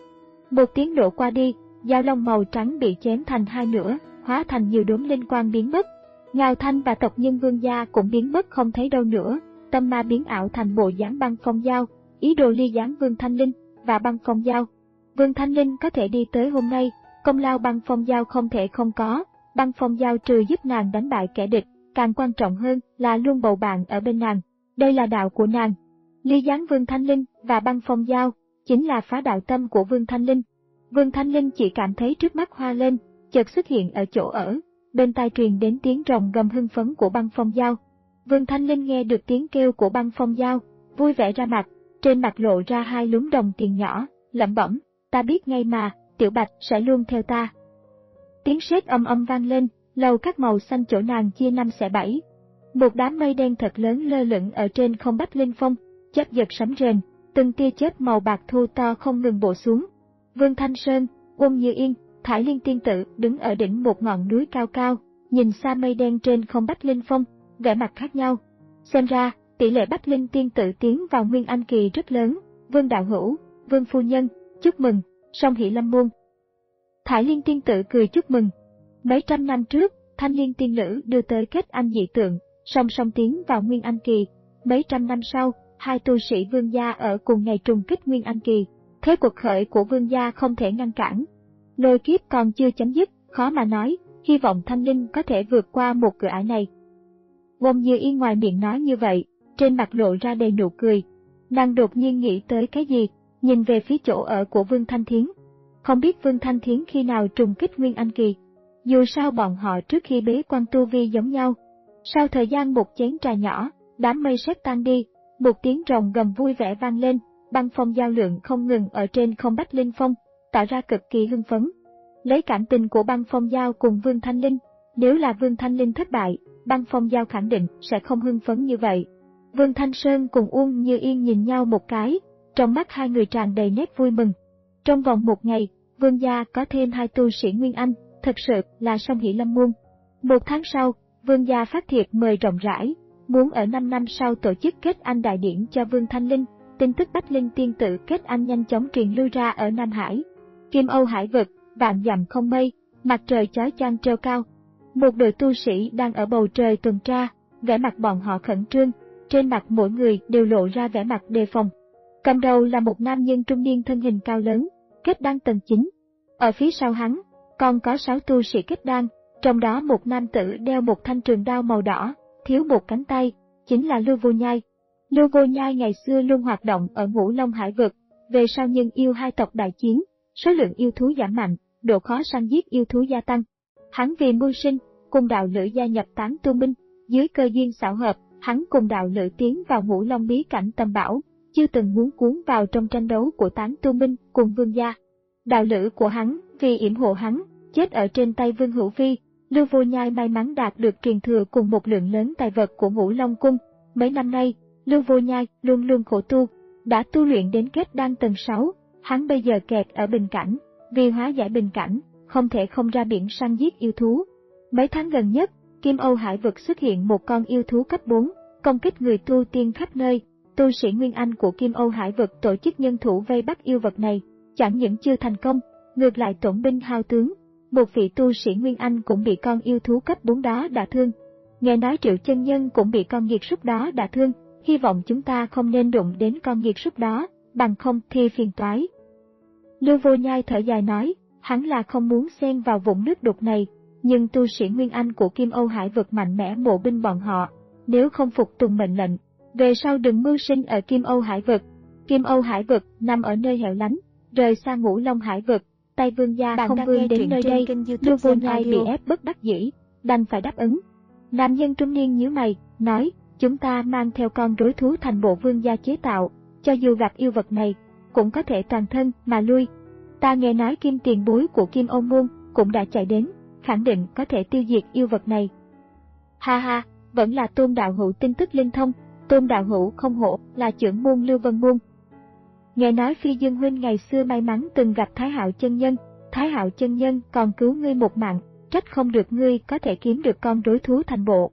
Một tiếng nổ qua đi, dao long màu trắng bị chém thành hai nửa, hóa thành nhiều đốm linh quang biến mất. Ngao Thanh và tộc nhân Vương gia cũng biến mất không thấy đâu nữa, tâm ma biến ảo thành bộ dáng Băng Phong Dao, ý đồ ly gián Vương Thanh Linh và Băng Phong Dao. Vương Thanh Linh có thể đi tới hôm nay, công lao Băng Phong Dao không thể không có. Băng Phong Dao trừ giúp nàng đánh bại kẻ địch, càng quan trọng hơn là luôn bầu bạn ở bên nàng. Đây là đạo của nàng. Ly gián Vương Thanh Linh và Băng Phong Dao chính là phá đạo tâm của Vương Thanh Linh. Vương Thanh Linh chỉ cảm thấy trước mắt hoa lên, chợt xuất hiện ở chỗ ở, bên tai truyền đến tiếng rồng gầm hưng phấn của Băng Phong Dao. Vương Thanh Linh nghe được tiếng kêu của Băng Phong Dao, vui vẻ ra mặt, trên mặt lộ ra hai lúm đồng tiền nhỏ, lẩm bẩm, ta biết ngay mà, Tiểu Bạch sẽ luôn theo ta. Tiếng sét âm âm vang lên, lầu các màu xanh chỗ nàng chia năm xẻ bảy. Một đám mây đen thật lớn lơ lửng ở trên không Bách Linh Phong, chớp giật sấm rền, từng tia chớp màu bạc thu to không ngừng bổ xuống. Vương Thanh Sơn, Uông Như Yên, Thải Liên tiên tử đứng ở đỉnh một ngọn núi cao cao, nhìn xa mây đen trên không Bách Linh Phong, vẻ mặt khác nhau. Xem ra, tỷ lệ Bách Linh tiên tử tiến vào Nguyên Anh kỳ rất lớn. Vương đạo hữu, Vương phu nhân, chúc mừng, song hỷ lâm môn. Thải Liên tiên tử cười chúc mừng. Mấy trăm năm trước, Thanh Liên tiên nữ đưa tới kết anh dị tượng, song song tiến vào Nguyên Anh kỳ. Mấy trăm năm sau, hai tu sĩ Vương gia ở cùng ngày trùng kích Nguyên Anh kỳ. Thế cuộc khởi của Vương gia không thể ngăn cản. Lôi kiếp còn chưa chấm dứt, khó mà nói, hy vọng Thanh Linh có thể vượt qua một cửa ải này. Uông Như Yên ngoài miệng nói như vậy, trên mặt lộ ra đầy nụ cười. Nàng đột nhiên nghĩ tới cái gì, nhìn về phía chỗ ở của Vương Thanh Thiến. Không biết Vương Thanh Thiến khi nào trùng kích Nguyên Anh kỳ. Dù sao bọn họ trước khi bế quan tu vi giống nhau. Sau thời gian một chén trà nhỏ, đám mây sét tan đi, một tiếng rồng gầm vui vẻ vang lên, Băng Phong Dao lượng không ngừng ở trên không Bách Linh Phong, tỏ ra cực kỳ hưng phấn. Lấy cảm tình của Băng Phong Dao cùng Vương Thanh Linh, nếu là Vương Thanh Linh thất bại, Băng Phong Dao khẳng định sẽ không hưng phấn như vậy. Vương Thanh Sơn cùng Uông Như Yên nhìn nhau một cái, trong mắt hai người tràn đầy nét vui mừng. Trong vòng một ngày, Vương gia có thêm hai tu sĩ Nguyên Anh, thật sự là song hỷ lâm môn. Một tháng sau, Vương gia phát thiệp mời rộng rãi, muốn ở năm năm sau tổ chức kết anh đại điển cho Vương Thanh Linh. Tin tức Bách Linh tiên tử kết anh nhanh chóng truyền lưu ra ở Nam Hải. Kim Âu hải vực, vạn dặm không mây, mặt trời chói chang treo cao. Một đội tu sĩ đang ở bầu trời tuần tra, vẻ mặt bọn họ khẩn trương, trên mặt mỗi người đều lộ ra vẻ mặt đề phòng. Cầm đầu là một nam nhân trung niên thân hình cao lớn, kết đan tầng chín. Ở phía sau hắn, còn có sáu tu sĩ kết đan, trong đó một nam tử đeo một thanh trường đao màu đỏ, thiếu một cánh tay, chính là Lưu Vô Nhai. Lưu Vô Nhai ngày xưa luôn hoạt động ở Ngũ Long hải vực, về sau nhân yêu hai tộc đại chiến, số lượng yêu thú giảm mạnh, độ khó săn giết yêu thú gia tăng. Hắn vì mưu sinh, cùng đạo lữ gia nhập Tán Tu Minh, dưới cơ duyên xảo hợp, hắn cùng đạo lữ tiến vào Ngũ Long bí cảnh Tâm Bảo, chưa từng muốn cuốn vào trong tranh đấu của Tán Tu Minh cùng Vương gia. Đạo lữ của hắn, vì yểm hộ hắn, chết ở trên tay Vương Hữu Vi. Lưu Vô Nhai may mắn đạt được truyền thừa cùng một lượng lớn tài vật của Ngũ Long cung. Mấy năm nay, Lưu Vô Nhai luôn luôn khổ tu, đã tu luyện đến kết đan tầng sáu, hắn bây giờ kẹt ở bình cảnh, vì hóa giải bình cảnh, không thể không ra biển săn giết yêu thú. Mấy tháng gần nhất, Kim Âu hải vực xuất hiện một con yêu thú cấp bốn, công kích người tu tiên khắp nơi. Tu sĩ Nguyên Anh của Kim Âu hải vực tổ chức nhân thủ vây bắt yêu vật này, chẳng những chưa thành công, ngược lại tổn binh hao tướng. Một vị tu sĩ Nguyên Anh cũng bị con yêu thú cấp bốn đó đả thương. Nghe nói Triệu chân nhân cũng bị con nghiệt súc đó đả thương, hy vọng chúng ta không nên đụng đến con nghiệt súc đó, bằng không thì phiền toái. Lưu Vô Nhai thở dài nói, hắn là không muốn xen vào vũng nước đục này, nhưng tu sĩ Nguyên Anh của Kim Âu Hải vực mạnh mẽ mộ binh bọn họ, nếu không phục tùng mệnh lệnh, về sau đừng mưu sinh ở Kim Âu Hải vực. Kim Âu Hải vực nằm ở nơi hẻo lánh, rời xa Ngũ Long Hải vực, Tây Vương gia Bạn không đang vương nghe đến truyện nơi trên đây, kênh YouTube Lưu Vô Zen Nhai bị Audio. ép bất đắc dĩ, đành phải đáp ứng. Nam nhân trung niên nhíu mày, nói, chúng ta mang theo con rối thú thành bộ vương gia chế tạo, cho dù gặp yêu vật này, cũng có thể toàn thân mà lui. Ta nghe nói Kim tiền bối của Kim Âu Môn cũng đã chạy đến, khẳng định có thể tiêu diệt yêu vật này. Ha ha, vẫn là Tôn đạo hữu tin tức linh thông, Tôn đạo hữu không hổ là trưởng môn Lưu Vân Môn. Nghe nói Phi Dương huynh ngày xưa may mắn từng gặp Thái Hạo chân nhân, Thái Hạo chân nhân còn cứu ngươi một mạng, trách không được ngươi có thể kiếm được con rối thú thành bộ.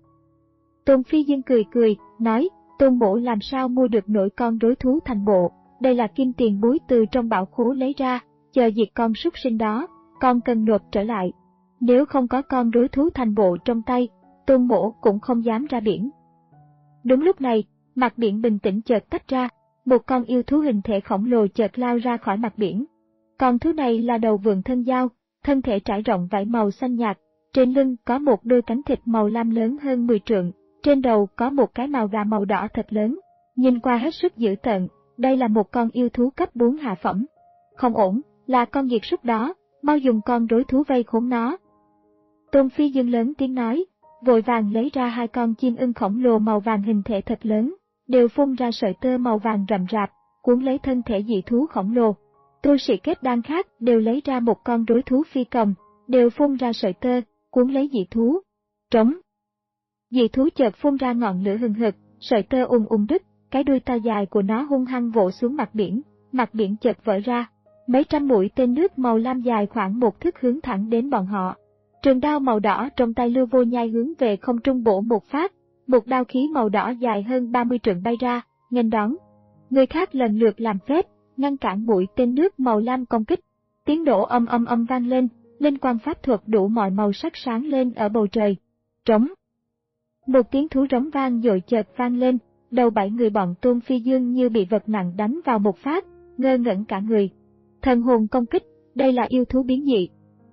Tôn Phi Dương cười cười, nói, Tôn mỗ làm sao mua được nổi con rối thú thành bộ, đây là kim tiền bối từ trong bảo khố lấy ra, chờ diệt con súc sinh đó, con cần nộp trở lại. Nếu không có con rối thú thành bộ trong tay, Tôn mỗ cũng không dám ra biển. Đúng lúc này, mặt biển bình tĩnh chợt tách ra, một con yêu thú hình thể khổng lồ chợt lao ra khỏi mặt biển. Con thú này là đầu vượn thân dao, thân thể trải rộng vảy màu xanh nhạt, trên lưng có một đôi cánh thịt màu lam lớn hơn mười trượng, trên đầu có một cái mào gà màu đỏ thật lớn, nhìn qua hết sức dữ tợn, đây là một con yêu thú cấp bốn hạ phẩm. Không ổn, là con diệt súc đó, mau dùng con rối thú vây khốn nó. Tôn Phi Dương lớn tiếng nói, vội vàng lấy ra hai con chim ưng khổng lồ màu vàng hình thể thật lớn, đều phun ra sợi tơ màu vàng rậm rạp, cuốn lấy thân thể dị thú khổng lồ. Tu sĩ kết đan khác đều lấy ra một con rối thú phi cầm, đều phun ra sợi tơ, cuốn lấy dị thú. Trống. Dị thú chợt phun ra ngọn lửa hừng hực, sợi tơ ùng ùng đứt, cái đuôi to dài của nó hung hăng vỗ xuống mặt biển, mặt biển chợt vỡ ra. Mấy trăm mũi tên nước màu lam dài khoảng một thước hướng thẳng đến bọn họ. Trường đao màu đỏ trong tay Lưu Vô Nhai hướng về không trung bổ một phát, một đao khí màu đỏ dài hơn ba mươi trượng bay ra, nghênh đón. Người khác lần lượt làm phép, ngăn cản mũi tên nước màu lam công kích. Tiếng nổ âm âm âm vang lên, linh quang pháp thuật đủ mọi màu sắc sáng lên ở bầu trời. Trống. Một tiếng thú rống vang dội chợt vang lên, đầu bảy người bọn Tôn Phi Dương như bị vật nặng đánh vào một phát, ngơ ngẩn cả người. Thần hồn công kích, đây là yêu thú biến dị.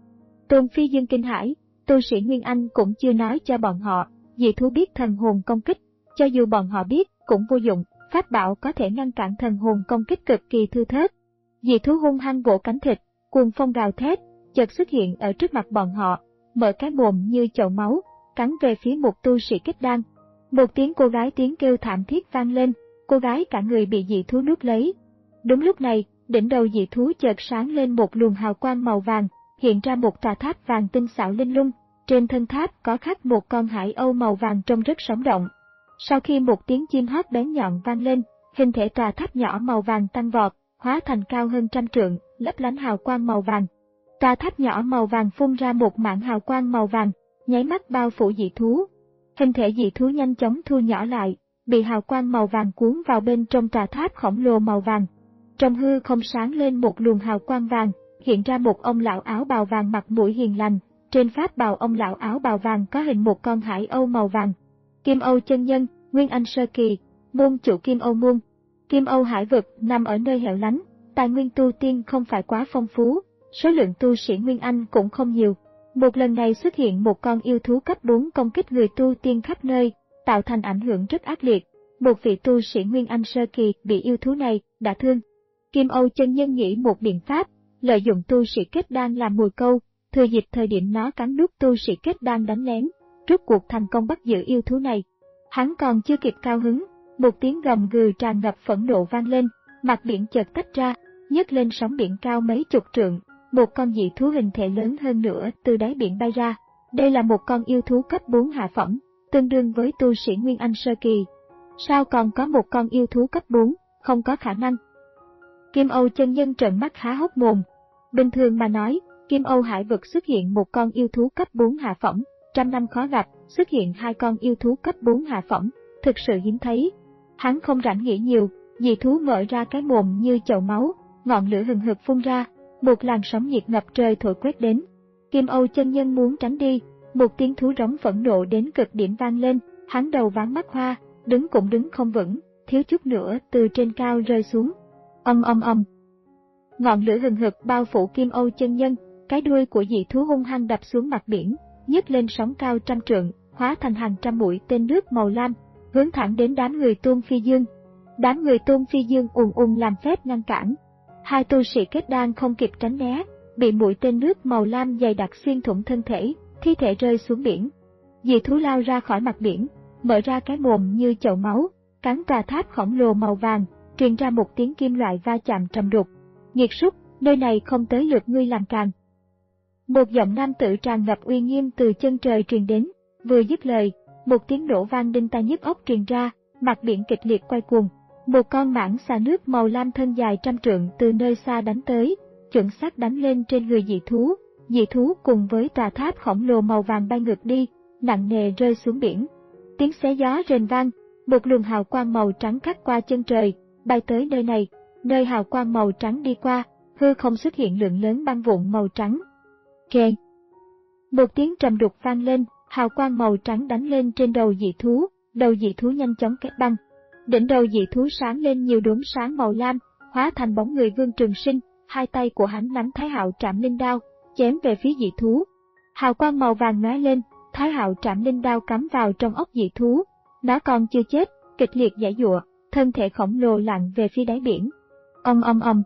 Tôn Phi Dương kinh hãi, tu sĩ Nguyên Anh cũng chưa nói cho bọn họ, dị thú biết thần hồn công kích, cho dù bọn họ biết cũng vô dụng, pháp bảo có thể ngăn cản thần hồn công kích cực kỳ thưa thớt. Dị thú hung hăng vỗ cánh thịt, cuồng phong gào thét, chợt xuất hiện ở trước mặt bọn họ, mở cái mồm như chậu máu, cắn về phía một tu sĩ kết đan. Một tiếng cô gái tiếng kêu thảm thiết vang lên, cô gái cả người bị dị thú nuốt lấy. Đúng lúc này, đỉnh đầu dị thú chợt sáng lên một luồng hào quang màu vàng, hiện ra một tòa tháp vàng tinh xảo linh lung, trên thân tháp có khắc một con hải âu màu vàng trông rất sống động. Sau khi một tiếng chim hót bén nhọn vang lên, hình thể tòa tháp nhỏ màu vàng tăng vọt, hóa thành cao hơn trăm trượng, lấp lánh hào quang màu vàng. Tòa tháp nhỏ màu vàng phun ra một mảng hào quang màu vàng, nháy mắt bao phủ dị thú. Hình thể dị thú nhanh chóng thu nhỏ lại, bị hào quang màu vàng cuốn vào bên trong tòa tháp khổng lồ màu vàng. Trong hư không sáng lên một luồng hào quang vàng, hiện ra một ông lão áo bào vàng mặt mũi hiền lành, trên pháp bào ông lão áo bào vàng có hình một con hải âu màu vàng. Kim Âu chân nhân, Nguyên Anh sơ kỳ, môn chủ Kim Âu môn. Kim Âu hải vực nằm ở nơi hẻo lánh, tài nguyên tu tiên không phải quá phong phú, số lượng tu sĩ Nguyên Anh cũng không nhiều. Một lần này xuất hiện một con yêu thú cấp bốn công kích người tu tiên khắp nơi, tạo thành ảnh hưởng rất ác liệt. Một vị tu sĩ Nguyên Anh sơ kỳ bị yêu thú này đả thương. Kim Âu chân nhân nghĩ một biện pháp, lợi dụng tu sĩ kết đan làm mồi câu, thừa dịp thời điểm nó cắn nuốt tu sĩ kết đan đánh lén, rút cuộc thành công bắt giữ yêu thú này. Hắn còn chưa kịp cao hứng, một tiếng gầm gừ tràn ngập phẫn nộ vang lên, mặt biển chợt tách ra, nhấc lên sóng biển cao mấy chục trượng, một con dị thú hình thể lớn hơn nữa từ đáy biển bay ra. Đây là một con yêu thú cấp bốn hạ phẩm, tương đương với tu sĩ Nguyên Anh sơ kỳ. Sao còn có một con yêu thú cấp bốn, không có khả năng. Kim Âu chân nhân trợn mắt há hốc mồm. Bình thường mà nói, Kim Âu hải vực xuất hiện một con yêu thú cấp bốn hạ phẩm, trăm năm khó gặp, xuất hiện hai con yêu thú cấp bốn hạ phẩm, thực sự hiếm thấy. Hắn không rảnh nghĩ nhiều, dị thú mở ra cái mồm như chậu máu, ngọn lửa hừng hực phun ra, một làn sóng nhiệt ngập trời thổi quét đến. Kim Âu chân nhân muốn tránh đi, một tiếng thú rống phẫn nộ đến cực điểm vang lên, hắn đầu váng mắt hoa, đứng cũng đứng không vững, thiếu chút nữa từ trên cao rơi xuống. Ầm ầm ầm. Ngọn lửa hừng hực bao phủ Kim Âu chân nhân, cái đuôi của dị thú hung hăng đập xuống mặt biển, nhấc lên sóng cao trăm trượng, hóa thành hàng trăm mũi tên nước màu lam, hướng thẳng đến đám người Tôn Phi Dương. Đám người Tôn Phi Dương ùn ùn làm phép ngăn cản. Hai tu sĩ kết đan không kịp tránh né, bị mũi tên nước màu lam dày đặc xuyên thủng thân thể, thi thể rơi xuống biển. Dị thú lao ra khỏi mặt biển, mở ra cái mồm như chậu máu, cắn tòa tháp khổng lồ màu vàng, truyền ra một tiếng kim loại va chạm trầm đục. Nghiệt súc, nơi này không tới lượt ngươi làm càn. Một giọng nam tử tràn ngập uy nghiêm từ chân trời truyền đến, vừa dứt lời, một tiếng nổ vang đinh tai nhức óc truyền ra, mặt biển kịch liệt quay cuồng. Một con mãng xà nước màu lam thân dài trăm trượng từ nơi xa đánh tới, chuẩn xác đánh lên trên người dị thú. Dị thú cùng với tòa tháp khổng lồ màu vàng bay ngược đi, nặng nề rơi xuống biển. Tiếng xé gió rền vang, một luồng hào quang màu trắng cắt qua chân trời, bay tới nơi này. Nơi hào quang màu trắng đi qua, hư không xuất hiện lượng lớn băng vụn màu trắng. Keng! Một tiếng trầm đục vang lên, hào quang màu trắng đánh lên trên đầu dị thú, đầu dị thú nhanh chóng kết băng. Đỉnh đầu dị thú sáng lên nhiều đốm sáng màu lam, hóa thành bóng người Vương Trường Sinh, hai tay của hắn nắm Thái Hạo Trảm Linh Đao, chém về phía dị thú. Hào quang màu vàng lóe lên, Thái Hạo Trảm Linh Đao cắm vào trong ốc dị thú. Nó còn chưa chết, kịch liệt giãy giụa, thân thể khổng lồ lặn về phía đáy biển. Ầm ầm ầm.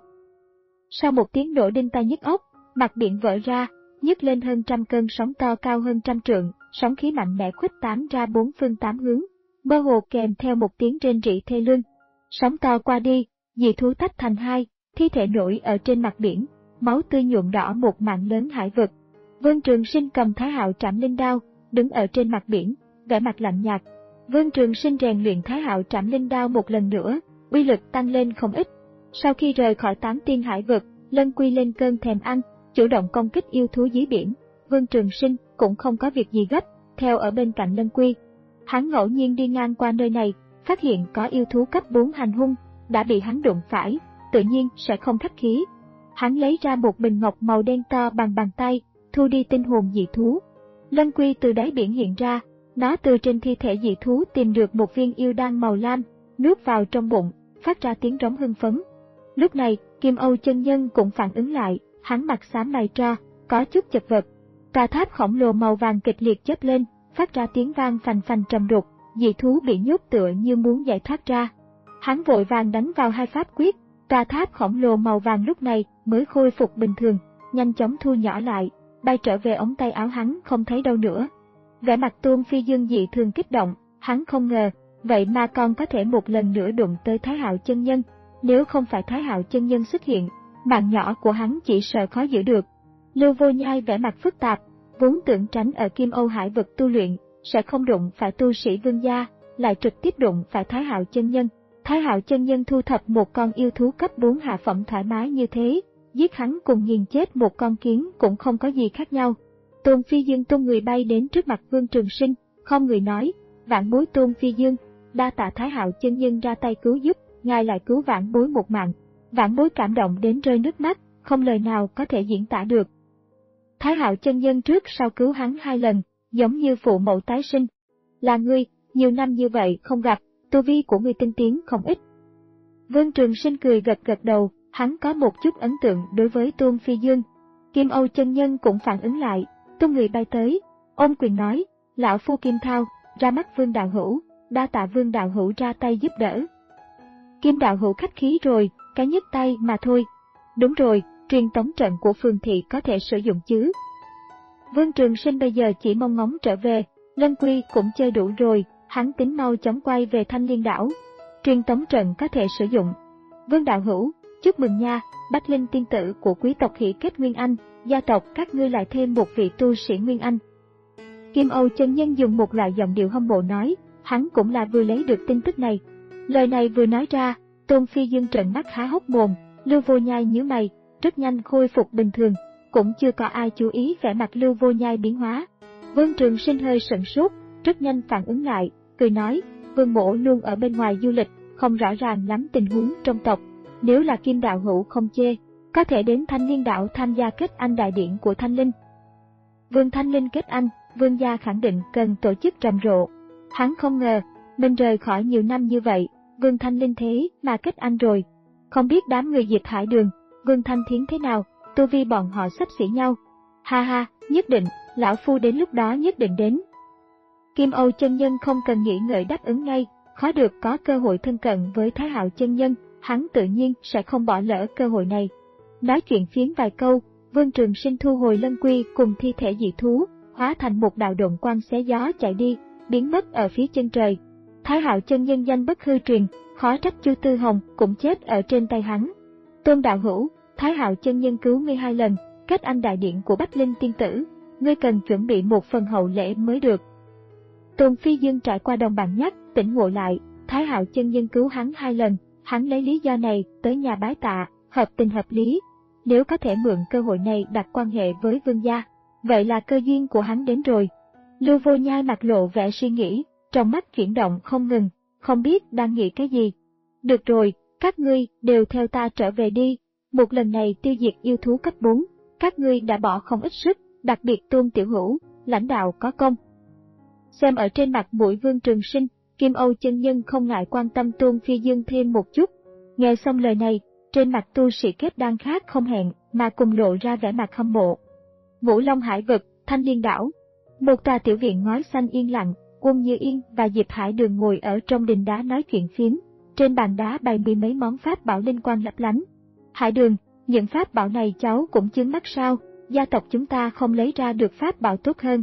Sau một tiếng nổ đinh tai nhức óc, mặt biển vỡ ra, nhấc lên hơn trăm cơn sóng to cao hơn trăm trượng, sóng khí mạnh mẽ khuếch tán ra bốn phương tám hướng, mơ hồ kèm theo một tiếng rên rỉ thê lương. Sóng to qua đi, dị thú tách thành hai, thi thể nổi ở trên mặt biển, máu tươi nhuộm đỏ một mảng lớn hải vực. Vương Trường Sinh cầm Thái Hạo Trảm Linh Đao, đứng ở trên mặt biển, vẻ mặt lạnh nhạt. Vương Trường Sinh rèn luyện Thái Hạo Trảm Linh Đao một lần nữa, uy lực tăng lên không ít. Sau khi rời khỏi Tán Tiên hải vực, Lân Quy lên cơn thèm ăn, chủ động công kích yêu thú dưới biển. Vương Trường Sinh cũng không có việc gì gấp, theo ở bên cạnh Lân Quy. Hắn ngẫu nhiên đi ngang qua nơi này, phát hiện có yêu thú cấp bốn hành hung, đã bị hắn đụng phải, tự nhiên sẽ không khách khí. Hắn lấy ra một bình ngọc màu đen to bằng bàn tay, thu đi tinh hồn dị thú. Lân Quy từ đáy biển hiện ra, nó từ trên thi thể dị thú tìm được một viên yêu đan màu lam, nuốt vào trong bụng, phát ra tiếng rống hưng phấn. Lúc này, Kim Âu chân nhân cũng phản ứng lại, hắn mặt xám mày tro, có chút chật vật. Tòa tháp khổng lồ màu vàng kịch liệt chớp lên, phát ra tiếng vang phành phành trầm đục, dị thú bị nhốt tựa như muốn giải thoát ra. Hắn vội vàng đánh vào hai pháp quyết, tòa tháp khổng lồ màu vàng lúc này mới khôi phục bình thường, nhanh chóng thu nhỏ lại, bay trở về ống tay áo hắn không thấy đâu nữa. Vẻ mặt Tôn Phi Dương dị thường kích động, hắn không ngờ, vậy mà còn có thể một lần nữa đụng tới Thái Hạo chân nhân. Nếu không phải Thái Hạo chân nhân xuất hiện, mạng nhỏ của hắn chỉ sợ khó giữ được. Lưu Vô Nhai vẻ mặt phức tạp, vốn tưởng tránh ở Kim Âu hải vực tu luyện, sẽ không đụng phải tu sĩ vương gia, lại trực tiếp đụng phải Thái Hạo chân nhân. Thái Hạo chân nhân thu thập một con yêu thú cấp bốn hạ phẩm thoải mái như thế, giết hắn cùng nghiền chết một con kiến cũng không có gì khác nhau. Tôn Phi Dương tung người bay đến trước mặt Vương Trường Sinh, không người nói, vãn bối Tôn Phi Dương, đa tạ Thái Hạo chân nhân ra tay cứu giúp, ngài lại cứu vãn bối một mạng. Vãn bối cảm động đến rơi nước mắt, không lời nào có thể diễn tả được. Thái Hạo chân nhân trước sau cứu hắn hai lần, giống như phụ mẫu tái sinh. Là ngươi, nhiều năm như vậy không gặp, tu vi của ngươi tinh tiến không ít. Vương Trường Sinh cười gật gật đầu, hắn có một chút ấn tượng đối với Tôn Phi Dương. Kim Âu chân nhân cũng phản ứng lại, tung người bay tới, ôm quyền nói, lão phu Kim Thao, ra mắt Vương đạo hữu, đa tạ Vương đạo hữu ra tay giúp đỡ. Kim đạo hữu khách khí rồi, cái nhấc tay mà thôi. Đúng rồi, truyền tống trận của phường thị có thể sử dụng chứ? Vương Trường Sinh bây giờ chỉ mong ngóng trở về, Lân Quy cũng chơi đủ rồi, hắn tính mau chóng quay về Thanh Liên đảo. Truyền tống trận có thể sử dụng. Vương đạo hữu, chúc mừng nha, Bách Linh tiên tử của quý tộc Hỷ kết Nguyên Anh, gia tộc các ngươi lại thêm một vị tu sĩ Nguyên Anh. Kim Âu chân nhân dùng một loại giọng điệu hâm mộ nói, hắn cũng là vừa lấy được tin tức này. Lời này vừa nói ra, Tôn Phi Dương trợn mắt há hốc mồm, Lưu Vô Nhai nhíu mày, rất nhanh khôi phục bình thường, cũng chưa có ai chú ý vẻ mặt Lưu Vô Nhai biến hóa. Vương Trường Sinh hơi sửng sốt, rất nhanh phản ứng lại, cười nói, Vương mỗ luôn ở bên ngoài du lịch, không rõ ràng lắm tình huống trong tộc. Nếu là Kim đạo hữu không chê, có thể đến Thanh Liên đảo tham gia kết anh đại điển của Thanh Linh. Vương Thanh Linh kết anh, Vương gia khẳng định cần tổ chức rầm rộ. Hắn không ngờ, mình rời khỏi nhiều năm như vậy, Vương Thanh Linh thế mà kết anh rồi. Không biết đám người Diệp Hải Đường, Vương Thanh Thiến thế nào, tu vi bọn họ xấp xỉ nhau, Ha ha, nhất định, lão phu đến lúc đó nhất định đến. Kim Âu chân nhân không cần nghĩ ngợi đáp ứng ngay, khó được có cơ hội thân cận với Thái Hạo chân nhân, hắn tự nhiên sẽ không bỏ lỡ cơ hội này. Nói chuyện phiếm vài câu, Vương Trường Sinh thu hồi lân quy cùng thi thể dị thú, hóa thành một đạo độn quang xé gió chạy đi, biến mất ở phía chân trời. Thái Hạo chân nhân danh bất hư truyền, khó trách Chu Tư Hồng cũng chết ở trên tay hắn. Tôn đạo hữu, Thái Hạo chân nhân cứu ngươi hai lần, kết anh đại điện của Bách Linh tiên tử, ngươi cần chuẩn bị một phần hậu lễ mới được. Tôn Phi Dương trải qua đồng bạn nhắc, tỉnh ngộ lại, Thái Hạo chân nhân cứu hắn hai lần, hắn lấy lý do này tới nhà bái tạ, hợp tình hợp lý. Nếu có thể mượn cơ hội này đặt quan hệ với Vương gia, vậy là cơ duyên của hắn đến rồi. Lưu Vô Nhai mặt lộ vẻ suy nghĩ, trong mắt chuyển động không ngừng, không biết đang nghĩ cái gì. Được rồi, các ngươi đều theo ta trở về đi, một lần này tiêu diệt yêu thú cấp bốn, các ngươi đã bỏ không ít sức, đặc biệt Tôn tiểu hữu, lãnh đạo có công. Xem ở trên mặt mũi Vương Trường Sinh, Kim Âu chân nhân không ngại quan tâm Tôn Phi Dương thêm một chút. Nghe xong lời này, trên mặt tu sĩ kết đan khác không hẹn mà cùng lộ ra vẻ mặt hâm mộ. Vũ Long Hải vực, Thanh Liên đảo, một tòa tiểu viện ngói xanh yên lặng, Uông Như Yên và Diệp Hải Đường ngồi ở trong đình đá nói chuyện phiếm. Trên bàn đá bày mười mấy món pháp bảo linh quang lấp lánh. Hải Đường, những pháp bảo này cháu cũng chướng mắt sao? Gia tộc chúng ta không lấy ra được pháp bảo tốt hơn.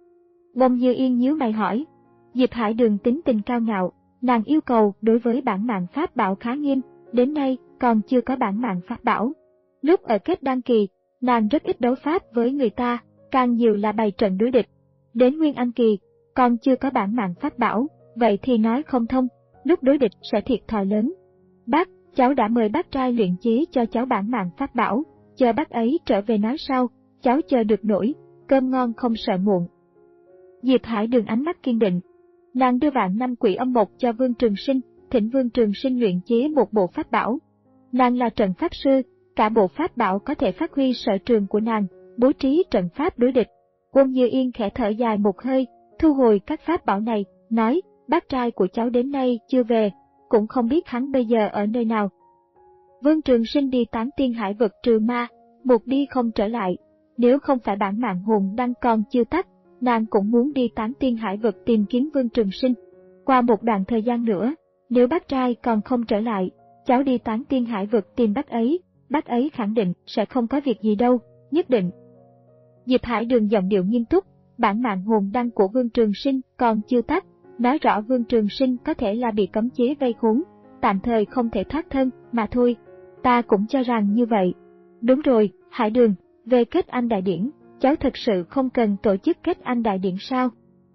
Uông Như Yên nhíu mày hỏi. Diệp Hải Đường tính tình cao ngạo, nàng yêu cầu đối với bản mạng pháp bảo khá nghiêm, đến nay còn chưa có bản mạng pháp bảo. Lúc ở kết đan kỳ, nàng rất ít đấu pháp với người ta, càng nhiều là bày trận đối địch. Đến Nguyên Anh kỳ, còn chưa có bản mạng pháp bảo, vậy thì nói không thông, lúc đối địch sẽ thiệt thòi lớn. Bác, cháu đã mời bác trai luyện chế cho cháu bản mạng pháp bảo, chờ bác ấy trở về nói sau, cháu chờ được nổi, cơm ngon không sợ muộn. Diệp Hải Đường ánh mắt kiên định. Nàng đưa vạn năm quỷ âm một cho Vương Trường Sinh, thỉnh Vương Trường Sinh luyện chế một bộ pháp bảo. Nàng là trận pháp sư, cả bộ pháp bảo có thể phát huy sở trường của nàng, bố trí trận pháp đối địch. Uông Như Yên khẽ thở dài một hơi, thu hồi các pháp bảo này, nói, bác trai của cháu đến nay chưa về, cũng không biết hắn bây giờ ở nơi nào. Vương Trường Sinh đi tán tiên hải vực trừ ma, một đi không trở lại, nếu không phải bản mạng hồn đăng còn chưa tắt, nàng cũng muốn đi tán tiên hải vực tìm kiếm Vương Trường Sinh. Qua một đoạn thời gian nữa, nếu bác trai còn không trở lại, cháu đi tán tiên hải vực tìm bác ấy, bác ấy khẳng định sẽ không có việc gì đâu, nhất định. Diệp Hải Đường giọng điệu nghiêm túc, bản mạng hồn đăng của Vương Trường Sinh còn chưa tắt, nói rõ Vương Trường Sinh có thể là bị cấm chế vây khốn, tạm thời không thể thoát thân, mà thôi. Ta cũng cho rằng như vậy. Đúng rồi, Hải Đường, về kết anh đại điển, cháu thật sự không cần tổ chức kết anh đại điển sao?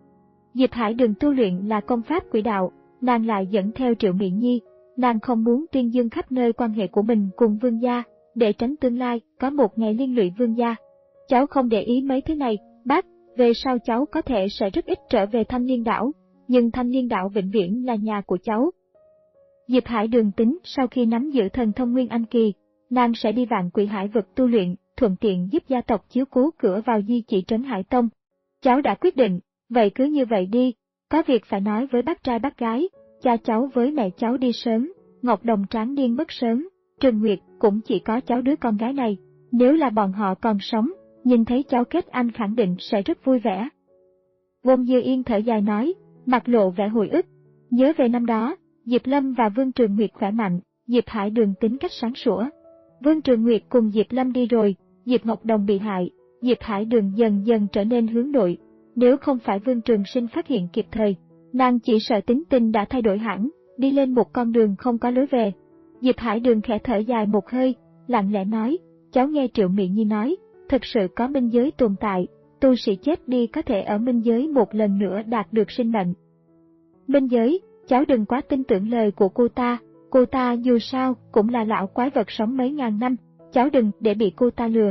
Diệp Hải Đường tu luyện là công pháp quỷ đạo, nàng lại dẫn theo Triệu Mỹ Nhi, nàng không muốn tuyên dương khắp nơi quan hệ của mình cùng Vương gia, để tránh tương lai có một ngày liên lụy Vương gia. Cháu không để ý mấy thứ này, bác, về sau cháu có thể sẽ rất ít trở về Thanh Liên đảo, nhưng Thanh Liên đảo vĩnh viễn là nhà của cháu. Diệp Hải Đường tính sau khi nắm giữ thần thông Nguyên Anh kỳ, nàng sẽ đi Vạn Quỷ Hải vực tu luyện, thuận tiện giúp gia tộc chiếu cố cửa vào di chỉ trấn Hải Tông. Cháu đã quyết định, vậy cứ như vậy đi, có việc phải nói với bác trai bác gái, cha cháu với mẹ cháu đi sớm, Ngọc Đồng Tráng Niên mất sớm, Trừng Nguyệt cũng chỉ có cháu đứa con gái này, nếu là bọn họ còn sống, nhìn thấy cháu kết anh khẳng định sẽ rất vui vẻ. Uông Như Yên thở dài nói, mặt lộ vẻ hồi ức, nhớ về năm đó, Diệp Lâm và Vương Trường Nguyệt khỏe mạnh, Diệp Hải Đường tính cách sáng sủa. Vương Trường Nguyệt cùng Diệp Lâm đi rồi, Diệp Ngọc Đồng bị hại, Diệp Hải Đường dần dần trở nên hướng nội. Nếu không phải Vương Trường Sinh phát hiện kịp thời, nàng chỉ sợ tính tình đã thay đổi hẳn, đi lên một con đường không có lối về. Diệp Hải Đường khẽ thở dài một hơi, lặng lẽ nói, cháu nghe Triệu Mỹ Nhi nói, thực sự có minh giới tồn tại, tu sĩ chết đi có thể ở minh giới một lần nữa đạt được sinh mệnh. Minh giới, cháu đừng quá tin tưởng lời của cô ta, cô ta dù sao cũng là lão quái vật sống mấy ngàn năm, cháu đừng để bị cô ta lừa.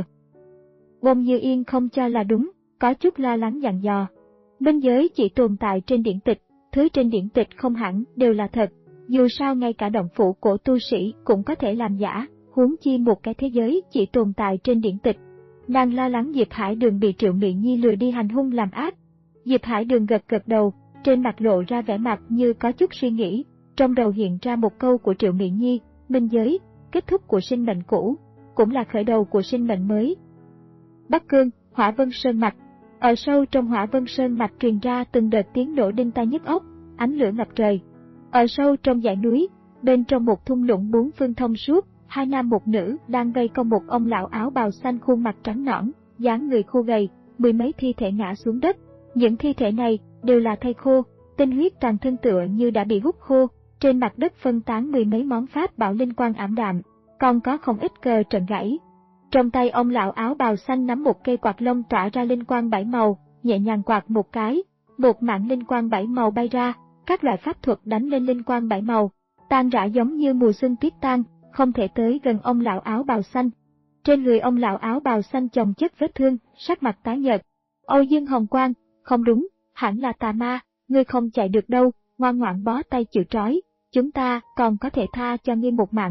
Uông Như Yên không cho là đúng, có chút lo lắng dặn dò. Minh giới chỉ tồn tại trên điển tịch, thứ trên điển tịch không hẳn đều là thật, dù sao ngay cả động phủ của tu sĩ cũng có thể làm giả, huống chi một cái thế giới chỉ tồn tại trên điển tịch. Nàng lo lắng Diệp Hải Đường bị Triệu Mỹ Nhi lừa đi hành hung làm ác. Diệp Hải Đường gật gật đầu, trên mặt lộ ra vẻ mặt như có chút suy nghĩ, trong đầu hiện ra một câu của Triệu Mỹ Nhi, minh giới, kết thúc của sinh mệnh cũ, cũng là khởi đầu của sinh mệnh mới. Bắc Cương, Hỏa Vân Sơn Mạch. Ở sâu trong Hỏa Vân Sơn Mạch truyền ra từng đợt tiếng nổ đinh tai nhức óc, ánh lửa ngập trời. Ở sâu trong dãy núi, bên trong một thung lũng bốn phương thông suốt, hai nam một nữ đang vây công một ông lão áo bào xanh khuôn mặt trắng nõn, dáng người khô gầy, mười mấy thi thể ngã xuống đất. Những thi thể này đều là thây khô, tinh huyết toàn thân tựa như đã bị hút khô, trên mặt đất phân tán mười mấy món pháp bảo linh quang ảm đạm, còn có không ít cờ trận gãy. Trong tay ông lão áo bào xanh nắm một cây quạt lông tỏa ra linh quang bảy màu, nhẹ nhàng quạt một cái, một mảng linh quang bảy màu bay ra, các loại pháp thuật đánh lên linh quang bảy màu, tan rã giống như mùa xuân tuyết tan, không thể tới gần ông lão áo bào xanh. Trên người ông lão áo bào xanh chồng chất vết thương, sắc mặt tái nhợt. Âu Dương Hồng Quang, không đúng, hẳn là tà ma, ngươi không chạy được đâu, ngoan ngoãn bó tay chịu trói, chúng ta còn có thể tha cho ngươi một mạng.